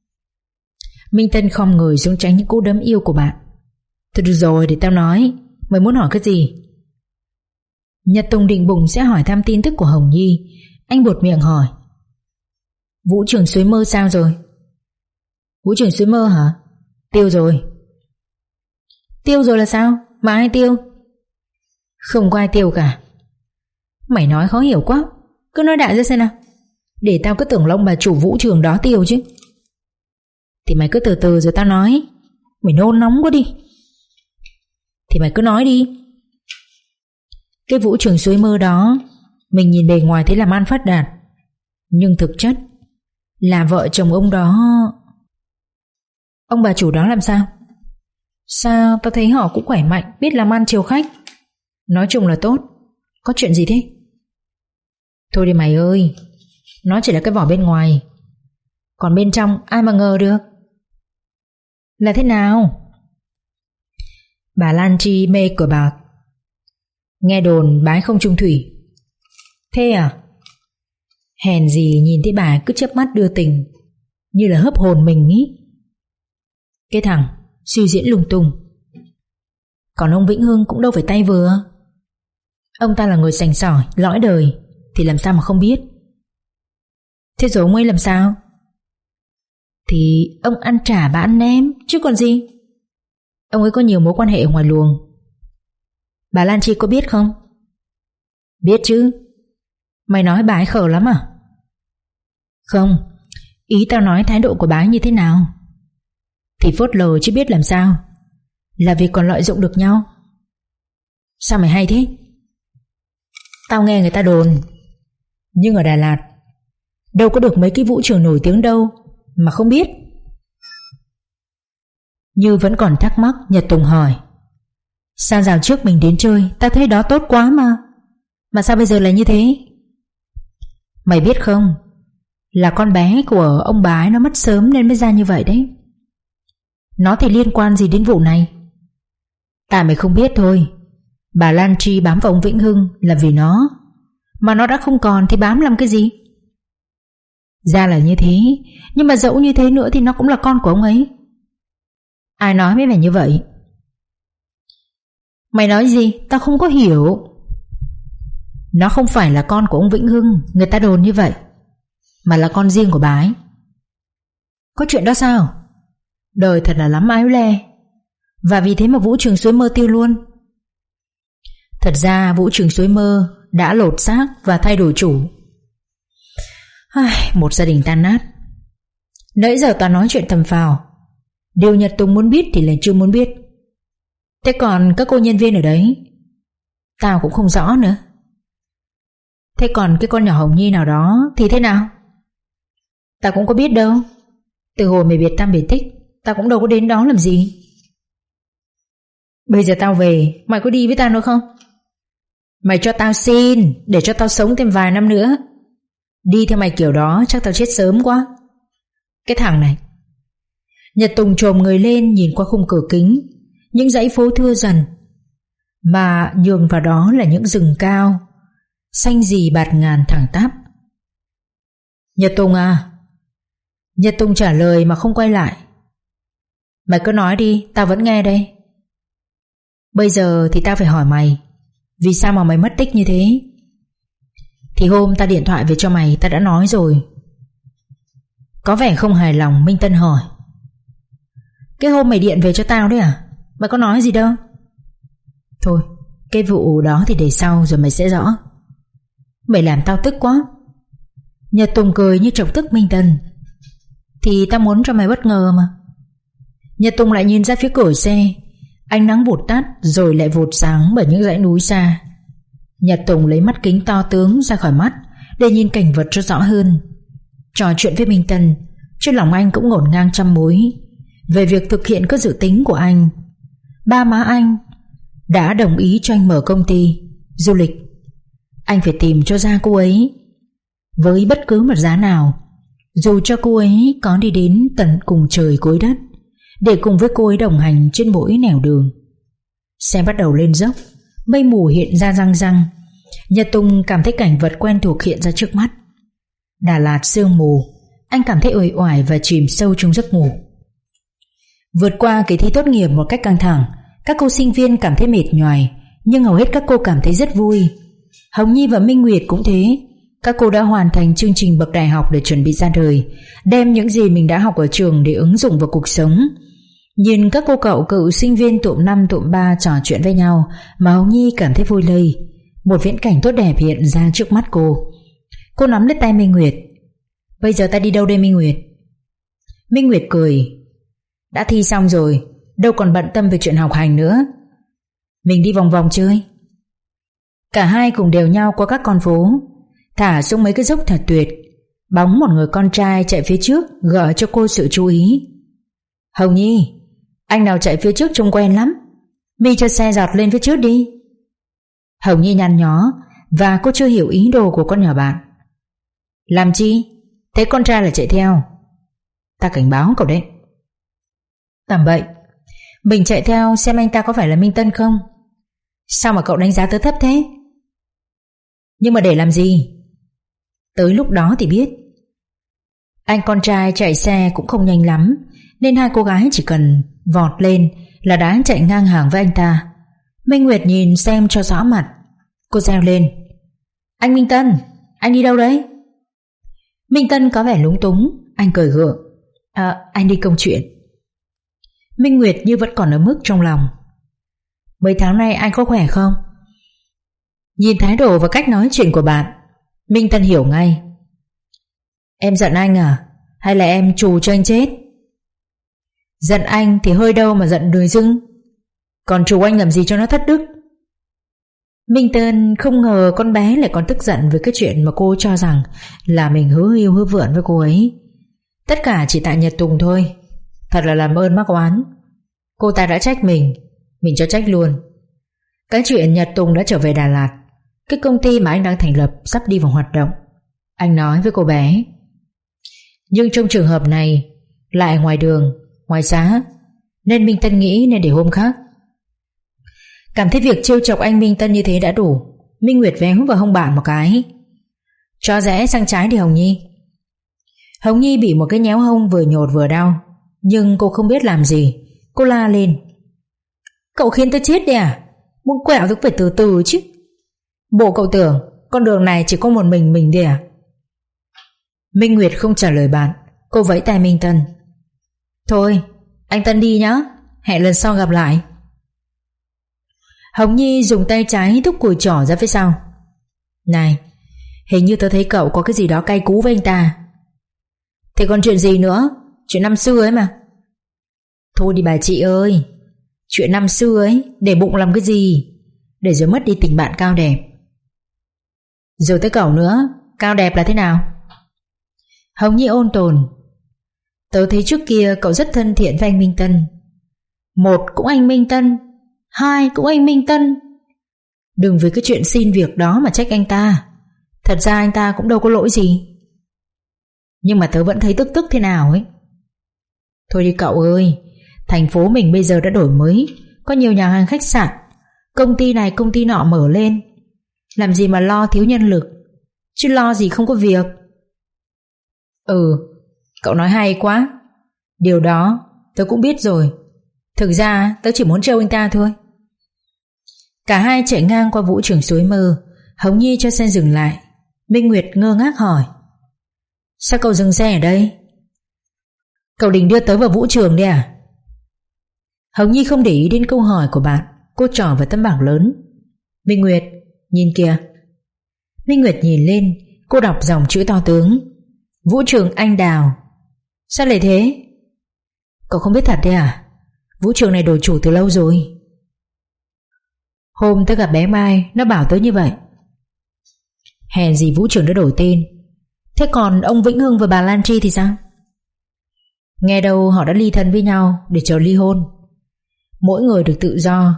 Minh Tân khom người xuống tránh những cú đấm yêu của bạn. Thôi được rồi, để tao nói. Mày muốn hỏi cái gì? Nhật Tùng định bụng sẽ hỏi thăm tin tức của Hồng Nhi. Anh buột miệng hỏi, Vũ Trường Suối Mơ sao rồi? Vũ Trường Suối Mơ hả? Tiêu rồi. Tiêu rồi là sao? Mà ai tiêu? Không có ai tiêu cả. Mày nói khó hiểu quá, cứ nói đại ra xem nào, để tao cứ tưởng là ông bà chủ vũ trường đó tiêu chứ. Thì mày cứ từ từ rồi tao nói. Mày nôn nóng quá đi. Thì mày cứ nói đi. Cái Vũ Trường Suối Mơ đó, mình nhìn bề ngoài thấy làm ăn phát đạt, nhưng thực chất là vợ chồng ông đó. Ông bà chủ đó làm sao? Sao tao thấy họ cũng khỏe mạnh, biết làm ăn chiều khách. Nói chung là tốt. Có chuyện gì thế? Thôi đi mày ơi, nó chỉ là cái vỏ bên ngoài, còn bên trong ai mà ngờ được. Là thế nào? Bà Lan Chi mê cờ bạc, nghe đồn bái không chung thủy. Thế à? Hèn gì nhìn thấy bà cứ chớp mắt đưa tình, như là hấp hồn mình ý. Cái thằng suy diễn lung tung. Còn ông Vĩnh Hưng cũng đâu phải tay vừa. Ông ta là người sành sỏi, lõi đời, thì làm sao mà không biết. Thế rồi ông ấy làm sao? Thì ông ăn trả bà ăn ném chứ còn gì. Ông ấy có nhiều mối quan hệ ở ngoài luồng. Bà Lan Chi có biết không? Biết chứ. Mày nói bà ấy khờ lắm à? Không, ý tao nói thái độ của bà ấy như thế nào. Thì phớt lờ chứ biết làm sao. Là vì còn lợi dụng được nhau. Sao mày hay thế? Tao nghe người ta đồn. Nhưng ở Đà Lạt đâu có được mấy cái vũ trường nổi tiếng đâu mà không biết. Như vẫn còn thắc mắc, Nhật Tùng hỏi: sao dạo trước mình đến chơi tao thấy đó tốt quá mà Mà sao bây giờ lại như thế? Mày biết không, là con bé của ông bà ấy nó mất sớm nên mới ra như vậy đấy. Nó thì liên quan gì đến vụ này? Tại mày không biết thôi. Bà Lan Chi bám vào ông Vĩnh Hưng là vì nó. Mà nó đã không còn thì bám làm cái gì? Ra là như thế. Nhưng mà dẫu như thế nữa thì nó cũng là con của ông ấy. Ai nói với mày như vậy? Mày nói gì? Tao không có hiểu. Nó không phải là con của ông Vĩnh Hưng, người ta đồn như vậy, mà là con riêng của bà ấy. Có chuyện đó sao? Đời thật là lắm ái le. Và vì thế mà vũ trường Suối Mơ tiêu luôn. Thật ra vũ trường Suối Mơ đã lột xác và thay đổi chủ. Ai, một gia đình tan nát. Nãy giờ toàn nói chuyện tầm phào. Điều Nhật Tùng muốn biết thì lại chưa muốn biết. Thế còn các cô nhân viên ở đấy, tao cũng không rõ nữa. Thế còn cái con nhỏ Hồng Nhi nào đó thì thế nào? Tao cũng có biết đâu. Từ hồi mày biệt tâm biệt tích, tao cũng đâu có đến đó làm gì. Bây giờ tao về, mày có đi với tao nữa không? Mày cho tao xin, để cho tao sống thêm vài năm nữa. Đi theo mày kiểu đó chắc tao chết sớm quá. Cái thằng này. Nhật Tùng chồm người lên nhìn qua khung cửa kính. Những dãy phố thưa dần, mà nhường vào đó là những rừng cao xanh rì bạt ngàn thẳng tắp. Nhật Tùng à? Nhật Tùng trả lời mà không quay lại. Mày cứ nói đi, tao vẫn nghe đây. Bây giờ thì tao phải hỏi mày, vì sao mà mày mất tích như thế? Thì hôm ta điện thoại về cho mày, ta đã nói rồi. Có vẻ không hài lòng, Minh Tân hỏi. Cái hôm mày điện về cho tao đấy à? Mày có nói gì đâu. Thôi, cái vụ đó thì để sau rồi mày sẽ rõ. Mày làm tao tức quá. Nhật Tùng cười như chọc tức Minh Tân. Thì tao muốn cho mày bất ngờ mà. Nhật Tùng lại nhìn ra phía cửa xe. Ánh nắng vụt tắt rồi lại vụt sáng bởi những dãy núi xa. Nhật Tùng lấy mắt kính to tướng ra khỏi mắt để nhìn cảnh vật cho rõ hơn. Trò chuyện với Minh Tân, trong lòng anh cũng ngổn ngang trăm mối về việc thực hiện các dự tính của anh. Ba má anh đã đồng ý cho anh mở công ty du lịch. Anh phải tìm cho ra cô ấy với bất cứ một giá nào, dù cho cô ấy có đi đến tận cùng trời cuối đất, để cùng với cô ấy đồng hành trên mỗi nẻo đường. Xe bắt đầu lên dốc, mây mù hiện ra răng răng. Nhật Tùng cảm thấy cảnh vật quen thuộc hiện ra trước mắt. Đà Lạt sương mù. Anh cảm thấy uể oải và chìm sâu trong giấc ngủ. Vượt qua kỳ thi tốt nghiệp một cách căng thẳng, các cô sinh viên cảm thấy mệt nhoài, nhưng hầu hết các cô cảm thấy rất vui. Hồng Nhi và Minh Nguyệt cũng thế. Các cô đã hoàn thành chương trình bậc đại học để chuẩn bị ra đời, đem những gì mình đã học ở trường để ứng dụng vào cuộc sống. Nhìn các cô cậu cựu sinh viên tụm năm tụm ba trò chuyện với nhau mà Hồng Nhi cảm thấy vui lây. Một viễn cảnh tốt đẹp hiện ra trước mắt cô. Cô nắm lấy tay Minh Nguyệt. Bây giờ ta đi đâu đây Minh Nguyệt? Minh Nguyệt cười. Đã thi xong rồi, đâu còn bận tâm về chuyện học hành nữa. Mình đi vòng vòng chơi. Cả hai cùng đều nhau qua các con phố, thả xuống mấy cái dốc thật tuyệt. Bóng một người con trai chạy phía trước gợi cho cô sự chú ý. Hồng Nhi, anh nào chạy phía trước trông quen lắm, mi cho xe giọt lên phía trước đi. Hồng Nhi nhăn nhó, và cô chưa hiểu ý đồ của con nhỏ bạn. Làm chi? Thấy con trai là chạy theo. Ta cảnh báo cậu đấy. Tầm bậy. Mình chạy theo xem anh ta có phải là Minh Tân không. Sao mà cậu đánh giá tớ thấp thế? Nhưng mà để làm gì? Tới lúc đó thì biết. Anh con trai chạy xe cũng không nhanh lắm, nên hai cô gái chỉ cần vọt lên là đã chạy ngang hàng với anh ta. Minh Nguyệt nhìn xem cho rõ mặt. Cô reo lên: Anh Minh Tân, anh đi đâu đấy? Minh Tân có vẻ lúng túng. Anh cười gượng: À, anh đi công chuyện. Minh Nguyệt như vẫn còn ở mức trong lòng. Mấy tháng nay anh có khỏe không? Nhìn thái độ và cách nói chuyện của bạn, Minh Tân hiểu ngay. Em giận anh à? Hay là em trù cho anh chết? Giận anh thì hơi đâu mà giận đời dưng. Còn trù anh làm gì cho nó thất đức? Minh Tân không ngờ con bé lại còn tức giận với cái chuyện mà cô cho rằng là mình hứa yêu hứa vượn với cô ấy. Tất cả chỉ tại Nhật Tùng thôi. Thật là làm ơn mắc oán. Cô ta đã trách mình, mình cho trách luôn. Cái chuyện Nhật Tùng đã trở về Đà Lạt, cái công ty mà anh đang thành lập sắp đi vào hoạt động, anh nói với cô bé. Nhưng trong trường hợp này lại ngoài đường, ngoài xã, nên Minh Tân nghĩ nên để hôm khác. Cảm thấy việc trêu chọc anh Minh Tân như thế đã đủ, Minh Nguyệt véo vào hông bạn một cái. Cho rẽ sang trái đi Hồng Nhi. Hồng Nhi bị một cái nhéo hông vừa nhột vừa đau, nhưng cô không biết làm gì. Cô la lên: Cậu khiến tôi chết đi à? Muốn quẹo thì phải từ từ chứ. Bộ cậu tưởng con đường này chỉ có một mình mình đi à? Minh Nguyệt không trả lời bạn. Cô vẫy tay Minh Tân: Thôi anh Tân đi nhá, hẹn lần sau gặp lại. Hồng Nhi dùng tay trái thúc cùi trỏ ra phía sau. Này, hình như tớ thấy cậu có cái gì đó cay cú với anh ta. Thế còn chuyện gì nữa? Chuyện năm xưa ấy mà. Thôi đi bà chị ơi, chuyện năm xưa ấy để bụng làm cái gì, để rồi mất đi tình bạn cao đẹp. Rồi tới cậu nữa, cao đẹp là thế nào? Hồng Nhi ôn tồn: Tớ thấy trước kia cậu rất thân thiện với anh Minh Tân. Một cũng anh Minh Tân, hai cũng anh Minh Tân. Đừng vì cái chuyện xin việc đó mà trách anh ta. Thật ra anh ta cũng đâu có lỗi gì. Nhưng mà tớ vẫn thấy tức tức thế nào ấy. Thôi đi cậu ơi, thành phố mình bây giờ đã đổi mới, có nhiều nhà hàng khách sạn, công ty này công ty nọ mở lên. Làm gì mà lo thiếu nhân lực, chứ lo gì không có việc. Ừ, cậu nói hay quá. Điều đó tớ cũng biết rồi. Thực ra tớ chỉ muốn trêu anh ta thôi. Cả hai chạy ngang qua vũ trường suối mơ. Hồng Nhi cho xe dừng lại. Minh Nguyệt ngơ ngác hỏi: Sao cậu dừng xe ở đây? Cậu định đưa tớ vào vũ trường đi à? Hồng Nhi không để ý đến câu hỏi của bạn. Cô trỏ vào tấm bảng lớn: Minh Nguyệt, nhìn kìa. Minh Nguyệt nhìn lên. Cô đọc dòng chữ to tướng: Vũ trường Anh Đào. Sao lại thế? Cậu không biết thật đấy à? Vũ trường này đổi chủ từ lâu rồi. Hôm tớ gặp bé Mai, nó bảo tớ như vậy. Hèn gì vũ trường đã đổi tên. Thế còn ông Vĩnh Hưng và bà Lan Tri thì sao? Nghe đâu họ đã ly thân với nhau để chờ ly hôn. Mỗi người được tự do.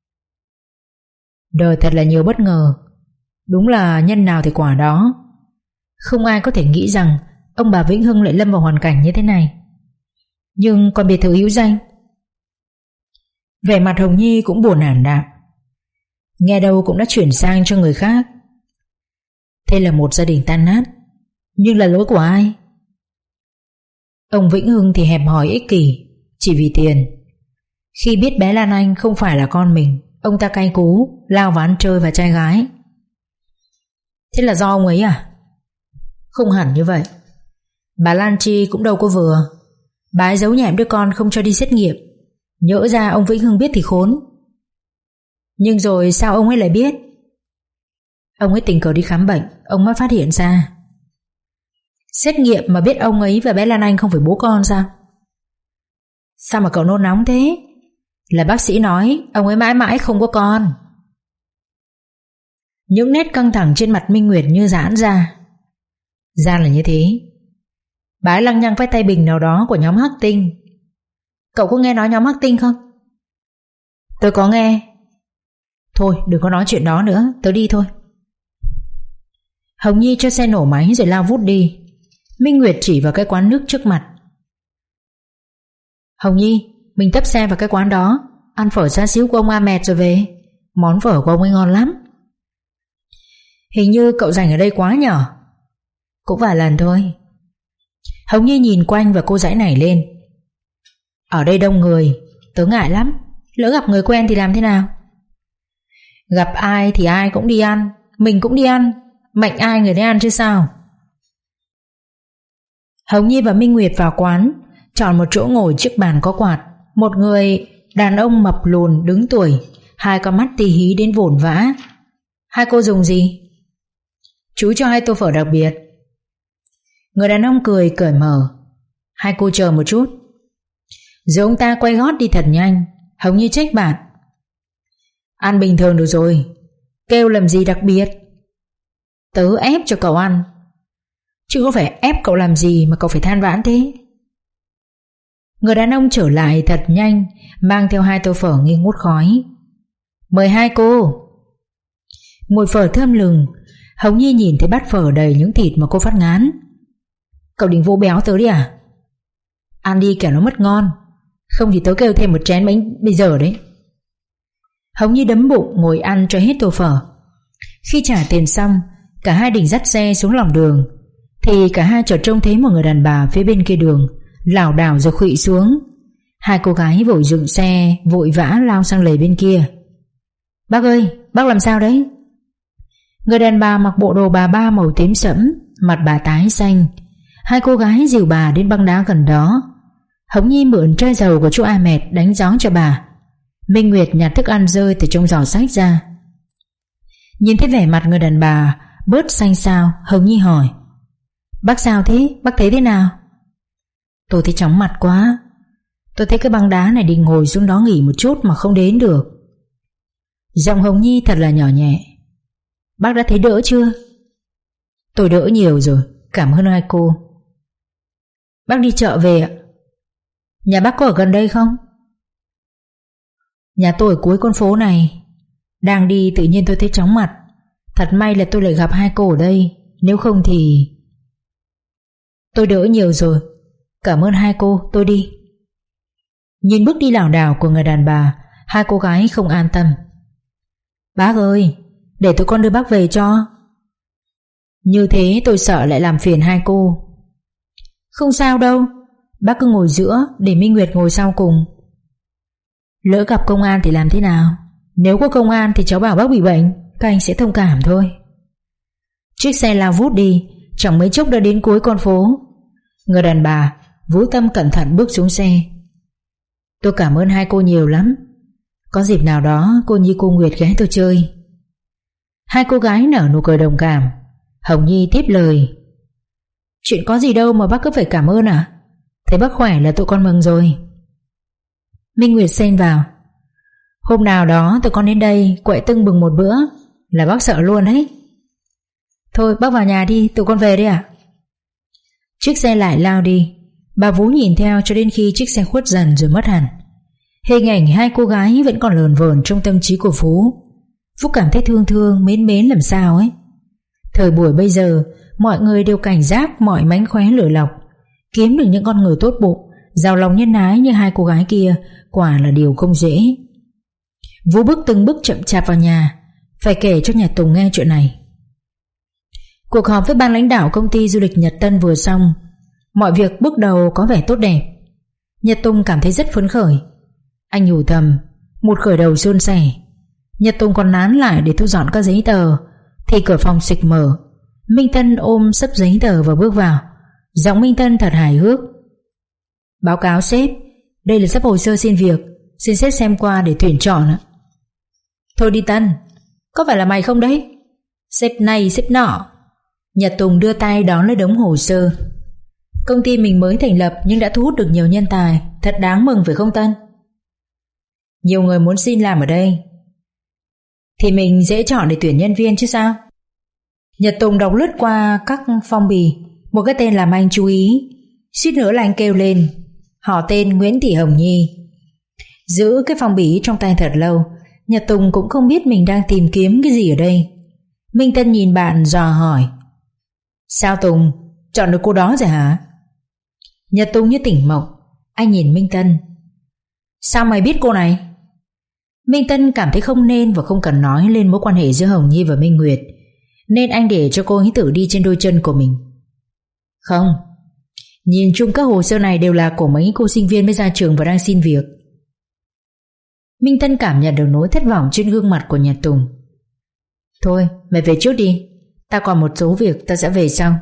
Đời thật là nhiều bất ngờ. Đúng là nhân nào thì quả đó. Không ai có thể nghĩ rằng ông bà Vĩnh Hưng lại lâm vào hoàn cảnh như thế này. Nhưng còn biệt thự hữu danh. Vẻ mặt Hồng Nhi cũng buồn ảm đạm. Nghe đâu cũng đã chuyển sang cho người khác. Thế là một gia đình tan nát. Nhưng là lỗi của ai? Ông Vĩnh Hưng thì hẹp hòi ích kỷ, chỉ vì tiền. Khi biết bé Lan Anh không phải là con mình, ông ta cay cú, lao vào ăn chơi và trai gái. Thế là do ông ấy à? Không hẳn như vậy. Bà Lan Chi cũng đâu có vừa. Bà ấy giấu nhẹm đứa con không cho đi xét nghiệm. Nhỡ ra ông Vĩnh Hưng biết thì khốn. Nhưng rồi sao ông ấy lại biết? Ông ấy tình cờ đi khám bệnh, ông mới phát hiện ra. Xét nghiệm mà biết ông ấy và bé Lan Anh không phải bố con sao? Sao mà cậu nôn nóng thế? Là bác sĩ nói ông ấy mãi mãi không có con. Những nét căng thẳng trên mặt Minh Nguyệt như giãn ra. Ra là như thế. Bà ấy lăng nhăng với tay bình nào đó của nhóm Hắc Tinh. Cậu có nghe nói nhóm Hắc Tinh không? Tôi có nghe. Thôi đừng có nói chuyện đó nữa, tớ đi thôi. Hồng Nhi cho xe nổ máy rồi lao vút đi. Minh Nguyệt chỉ vào cái quán nước trước mặt. Hồng Nhi, mình tấp xe vào cái quán đó, ăn phở xá xíu của ông Ahmed rồi về. Món phở của ông ấy ngon lắm. Hình như cậu rảnh ở đây quá nhở? Cũng vài lần thôi. Hồng Nhi nhìn quanh và cô giãy nảy lên. Ở đây đông người, tớ ngại lắm. Lỡ gặp người quen thì làm thế nào? Gặp ai thì ai cũng đi ăn, mình cũng đi ăn, mệnh ai người đấy ăn chứ sao. Hồng Nhi và Minh Nguyệt vào quán, chọn một chỗ ngồi trước bàn có quạt. Một người đàn ông mập lùn đứng tuổi, hai con mắt tì hí đến vồn vã. Hai cô dùng gì? Chú cho hai tô phở đặc biệt. Người đàn ông cười cởi mở. Hai cô chờ một chút. Rồi ông ta quay gót đi thật nhanh. Hồng Nhi trách bạn. Ăn bình thường được rồi, kêu làm gì đặc biệt. Tớ ép cho cậu ăn, chứ không phải ép cậu làm gì mà cậu phải than vãn thế. Người đàn ông trở lại thật nhanh, mang theo hai tô phở nghi ngút khói. Mời hai cô. Mùi phở thơm lừng. Hồng Nhi nhìn thấy bát phở đầy những thịt mà cô phát ngán. Cậu định vô béo tớ đi à? Ăn đi kẻo nó mất ngon, không thì tớ kêu thêm một chén bánh bây giờ đấy. Hồng Nhi đấm bụng ngồi ăn cho hết tô phở. Khi trả tiền xong, cả hai định dắt xe xuống lòng đường, thì cả hai chợt trông thấy một người đàn bà phía bên kia đường lảo đảo rồi khuỵu xuống. Hai cô gái vội dựng xe, vội vã lao sang lề bên kia. Bác ơi, bác làm sao đấy? Người đàn bà mặc bộ đồ bà ba màu tím sẫm, mặt bà tái xanh. Hai cô gái dìu bà đến băng đá gần đó. Hồng Nhi mượn chai dầu của chú Ahmed đánh gió cho bà. Minh Nguyệt nhặt thức ăn rơi từ trong giỏ sách ra. Nhìn thấy vẻ mặt người đàn bà bớt xanh xao, Hồng Nhi hỏi: Bác sao thế? Bác thấy thế nào? Tôi thấy chóng mặt quá. Tôi thấy cái băng đá này định ngồi xuống đó nghỉ một chút mà không đến được. Giọng Hồng Nhi thật là nhỏ nhẹ. Bác đã thấy đỡ chưa? Tôi đỡ nhiều rồi, cảm ơn hai cô. Bác đi chợ về ạ? Nhà bác có ở gần đây không? Nhà tôi ở cuối con phố này. Đang đi tự nhiên tôi thấy chóng mặt. Thật may là tôi lại gặp hai cô ở đây, nếu không thì... Tôi đỡ nhiều rồi, cảm ơn hai cô, tôi đi. Nhìn bước đi lảo đảo của người đàn bà, hai cô gái không an tâm. Bác ơi, để tụi con đưa bác về cho. Như thế tôi sợ lại làm phiền hai cô. Không sao đâu, bác cứ ngồi giữa, để Minh Nguyệt ngồi sau cùng. Lỡ gặp công an thì làm thế nào? Nếu có công an thì cháu bảo bác bị bệnh, các anh sẽ thông cảm thôi. Chiếc xe lao vút đi, chẳng mấy chốc đã đến cuối con phố. Người đàn bà Vũ Tâm cẩn thận bước xuống xe. Tôi cảm ơn hai cô nhiều lắm. Có dịp nào đó cô Nhi cô Nguyệt ghé tôi chơi. Hai cô gái nở nụ cười đồng cảm. Hồng Nhi tiếp lời: Chuyện có gì đâu mà bác cứ phải cảm ơn à? Thấy bác khỏe là tụi con mừng rồi. Minh Nguyệt xen vào: Hôm nào đó tụi con đến đây quậy tưng bừng một bữa là bác sợ luôn đấy. Thôi bác vào nhà đi, tụi con về đi ạ. Chiếc xe lại lao đi. Bà Vũ nhìn theo cho đến khi chiếc xe khuất dần rồi mất hẳn. Hình ảnh hai cô gái vẫn còn lờn vờn trong tâm trí của Phú. Phúc cảm thấy thương thương, mến mến làm sao ấy. Thời buổi bây giờ, mọi người đều cảnh giác mọi mánh khóe lửa lọc. Kiếm được những con người tốt bụng, giàu lòng nhân ái như hai cô gái kia quả là điều không dễ. Vũ bước từng bước chậm chạp vào nhà, phải kể cho nhà Tùng nghe chuyện này. Cuộc họp với ban lãnh đạo công ty du lịch Nhật Tân vừa xong. Mọi việc bước đầu có vẻ tốt đẹp. Nhật Tùng cảm thấy rất phấn khởi. Anh nhủ thầm, một khởi đầu suôn sẻ. Nhật Tùng còn nán lại để thu dọn các giấy tờ, thì cửa phòng xịch mở. Minh Tân ôm xấp giấy tờ và bước vào. Giọng Minh Tân thật hài hước: Báo cáo sếp, đây là sắp hồ sơ xin việc, xin sếp xem qua để tuyển chọn ạ. Thôi đi Tân, có phải là mày không đấy? Sếp này sếp nọ. Nhật Tùng đưa tay đón lấy đống hồ sơ. Công ty mình mới thành lập nhưng đã thu hút được nhiều nhân tài, thật đáng mừng phải không Tân? Nhiều người muốn xin làm ở đây thì mình dễ chọn để tuyển nhân viên chứ sao? Nhật Tùng đọc lướt qua các phong bì. Một cái tên làm anh chú ý. Suýt nữa là anh kêu lên. Họ tên Nguyễn Thị Hồng Nhi. Giữ cái phong bì trong tay thật lâu, Nhật Tùng cũng không biết mình đang tìm kiếm cái gì ở đây. Minh Tân nhìn bạn dò hỏi: Sao Tùng, chọn được cô đó rồi hả? Nhật Tùng như tỉnh mộng. Anh nhìn Minh Tân: Sao mày biết cô này? Minh Tân cảm thấy không nên và không cần nói lên mối quan hệ giữa Hồng Nhi và Minh Nguyệt, nên anh để cho cô ấy tự đi trên đôi chân của mình. Không, nhìn chung các hồ sơ này đều là của mấy cô sinh viên mới ra trường và đang xin việc. Minh Tân cảm nhận được nỗi thất vọng trên gương mặt của Nhật Tùng. Thôi mày về trước đi, ta còn một số việc, ta sẽ về sau.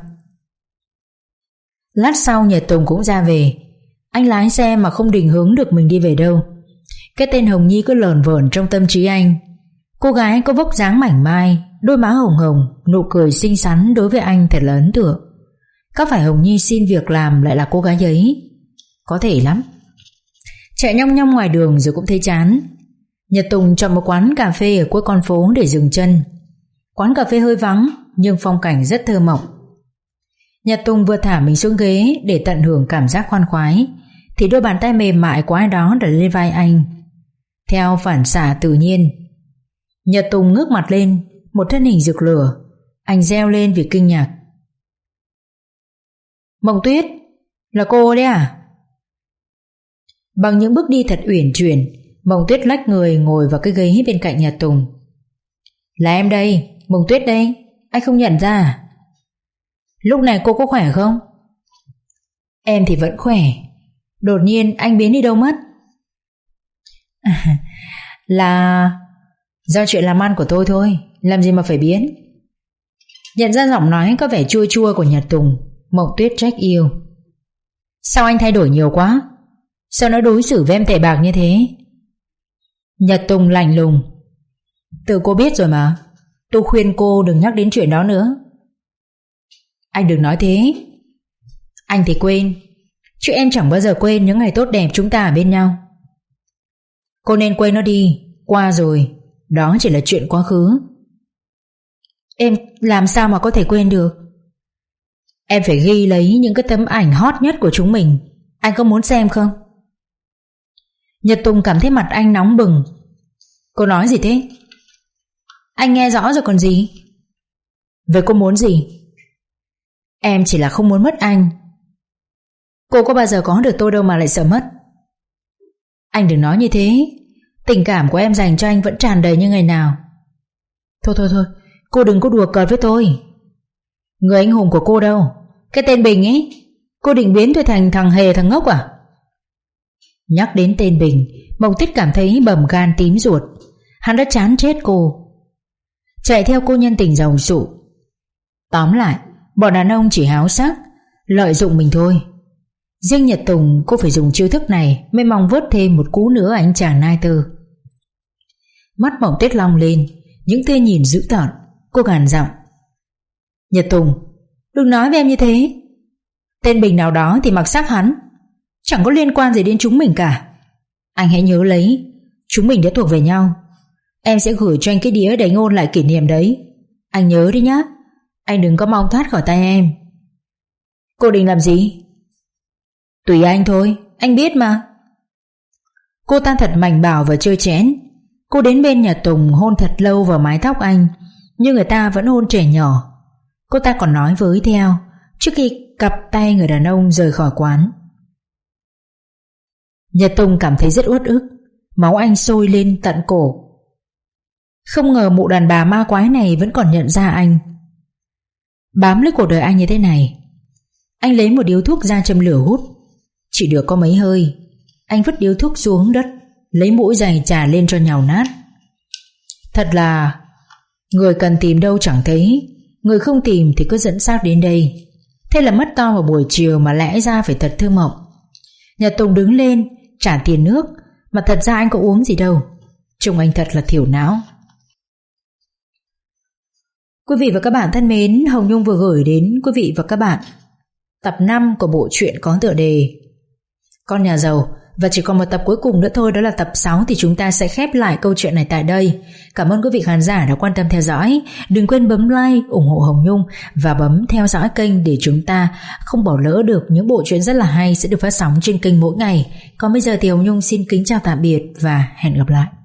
Lát sau Nhật Tùng cũng ra về. Anh lái xe mà không định hướng được mình đi về đâu. Cái tên Hồng Nhi cứ lờn vờn trong tâm trí anh. Cô gái có vóc dáng mảnh mai, đôi má hồng hồng, nụ cười xinh xắn đối với anh thật là ấn tượng. Có phải Hồng Nhi xin việc làm lại là cô gái ấy? Có thể lắm. Chạy nhong nhong ngoài đường rồi cũng thấy chán. Nhật Tùng chọn một quán cà phê ở cuối con phố để dừng chân. Quán cà phê hơi vắng nhưng phong cảnh rất thơ mộng. Nhật Tùng vừa thả mình xuống ghế để tận hưởng cảm giác khoan khoái thì đôi bàn tay mềm mại của ai đó đặt lên vai anh. Theo phản xạ tự nhiên, Nhật Tùng ngước mặt lên, một thân hình rực lửa. Anh reo lên vì kinh ngạc. Mộng Tuyết, là cô đấy à? Bằng những bước đi thật uyển chuyển, Mộng Tuyết lách người ngồi vào cái ghế bên cạnh Nhật Tùng. Là em đây, Mộng Tuyết đây, anh không nhận ra à? Lúc này cô có khỏe không? Em thì vẫn khỏe. Đột nhiên anh biến đi đâu mất? À, là do chuyện làm ăn của tôi thôi, làm gì mà phải biến. Nhận ra giọng nói có vẻ chua chua của Nhật Tùng, Mộng Tuyết trách yêu. Sao anh thay đổi nhiều quá? Sao nó đối xử với em tệ bạc như thế? Nhật Tùng lạnh lùng. Tự cô biết rồi mà, tôi khuyên cô đừng nhắc đến chuyện đó nữa. Anh đừng nói thế. Anh thì quên, chứ em chẳng bao giờ quên những ngày tốt đẹp chúng ta ở bên nhau. Cô nên quên nó đi, qua rồi, đó chỉ là chuyện quá khứ. Em làm sao mà có thể quên được? Em phải ghi lấy những cái tấm ảnh hot nhất của chúng mình. Anh có muốn xem không? Nhật Tùng cảm thấy mặt anh nóng bừng. Cô nói gì thế? Anh nghe rõ rồi còn gì. Vậy cô muốn gì? Em chỉ là không muốn mất anh. Cô có bao giờ có được tôi đâu mà lại sợ mất. Anh đừng nói như thế. Tình cảm của em dành cho anh vẫn tràn đầy như ngày nào. Thôi thôi thôi, cô đừng có đùa cợt với tôi. Người anh hùng của cô đâu? Cái tên Bình ấy. Cô định biến tôi thành thằng hề thằng ngốc à? Nhắc đến tên Bình, Mộng Tuyết cảm thấy bầm gan tím ruột. Hắn đã chán chết cô, chạy theo cô nhân tình giàu sụ. Tóm lại, bọn đàn ông chỉ háo sắc, lợi dụng mình thôi. Riêng Nhật Tùng, cô phải dùng chiêu thức này mới mong vớt thêm một cú nữa anh chàng nai tư. Mắt Mộng Tuyết long lên, những tia nhìn dữ tợn. Cô gằn giọng. Nhật Tùng, đừng nói với em như thế. Tên Bình nào đó thì mặc xác hắn, chẳng có liên quan gì đến chúng mình cả. Anh hãy nhớ lấy, chúng mình đã thuộc về nhau. Em sẽ gửi cho anh cái đĩa để ôn lại kỷ niệm đấy. Anh nhớ đi nhá. Anh đừng có mong thoát khỏi tay em. Cô định làm gì? Tùy anh thôi, anh biết mà. Cô ta thật mảnh bảo và chơi chén. Cô đến bên Nhật Tùng hôn thật lâu vào mái tóc anh, nhưng người ta vẫn hôn trẻ nhỏ. Cô ta còn nói với theo trước khi cặp tay người đàn ông rời khỏi quán. Nhật Tùng cảm thấy rất uất ức. Máu anh sôi lên tận cổ. Không ngờ mụ đàn bà ma quái này vẫn còn nhận ra anh, bám lấy cuộc đời anh như thế này. Anh lấy một điếu thuốc ra châm lửa hút. Chỉ được có mấy hơi, anh vứt điếu thuốc xuống đất, lấy mũi giày chà lên cho nhàu nát. Thật là người cần tìm đâu chẳng thấy, người không tìm thì cứ dẫn xác đến đây. Thế là mất to vào buổi chiều mà lẽ ra phải thật thơ mộng. Nhật Tùng đứng lên trả tiền nước, mà thật ra anh có uống gì đâu. Trông anh thật là thiểu não. Quý vị và các bạn thân mến, Hồng Nhung vừa gửi đến quý vị và các bạn tập năm của bộ truyện có tựa đề Con Nhà Giàu. Và chỉ còn một tập cuối cùng nữa thôi, đó là tập sáu, thì chúng ta sẽ khép lại câu chuyện này tại đây. Cảm ơn quý vị khán giả đã quan tâm theo dõi. Đừng quên bấm like, ủng hộ Hồng Nhung và bấm theo dõi kênh để chúng ta không bỏ lỡ được những bộ truyện rất là hay sẽ được phát sóng trên kênh mỗi ngày. Còn bây giờ thì Hồng Nhung xin kính chào tạm biệt và hẹn gặp lại.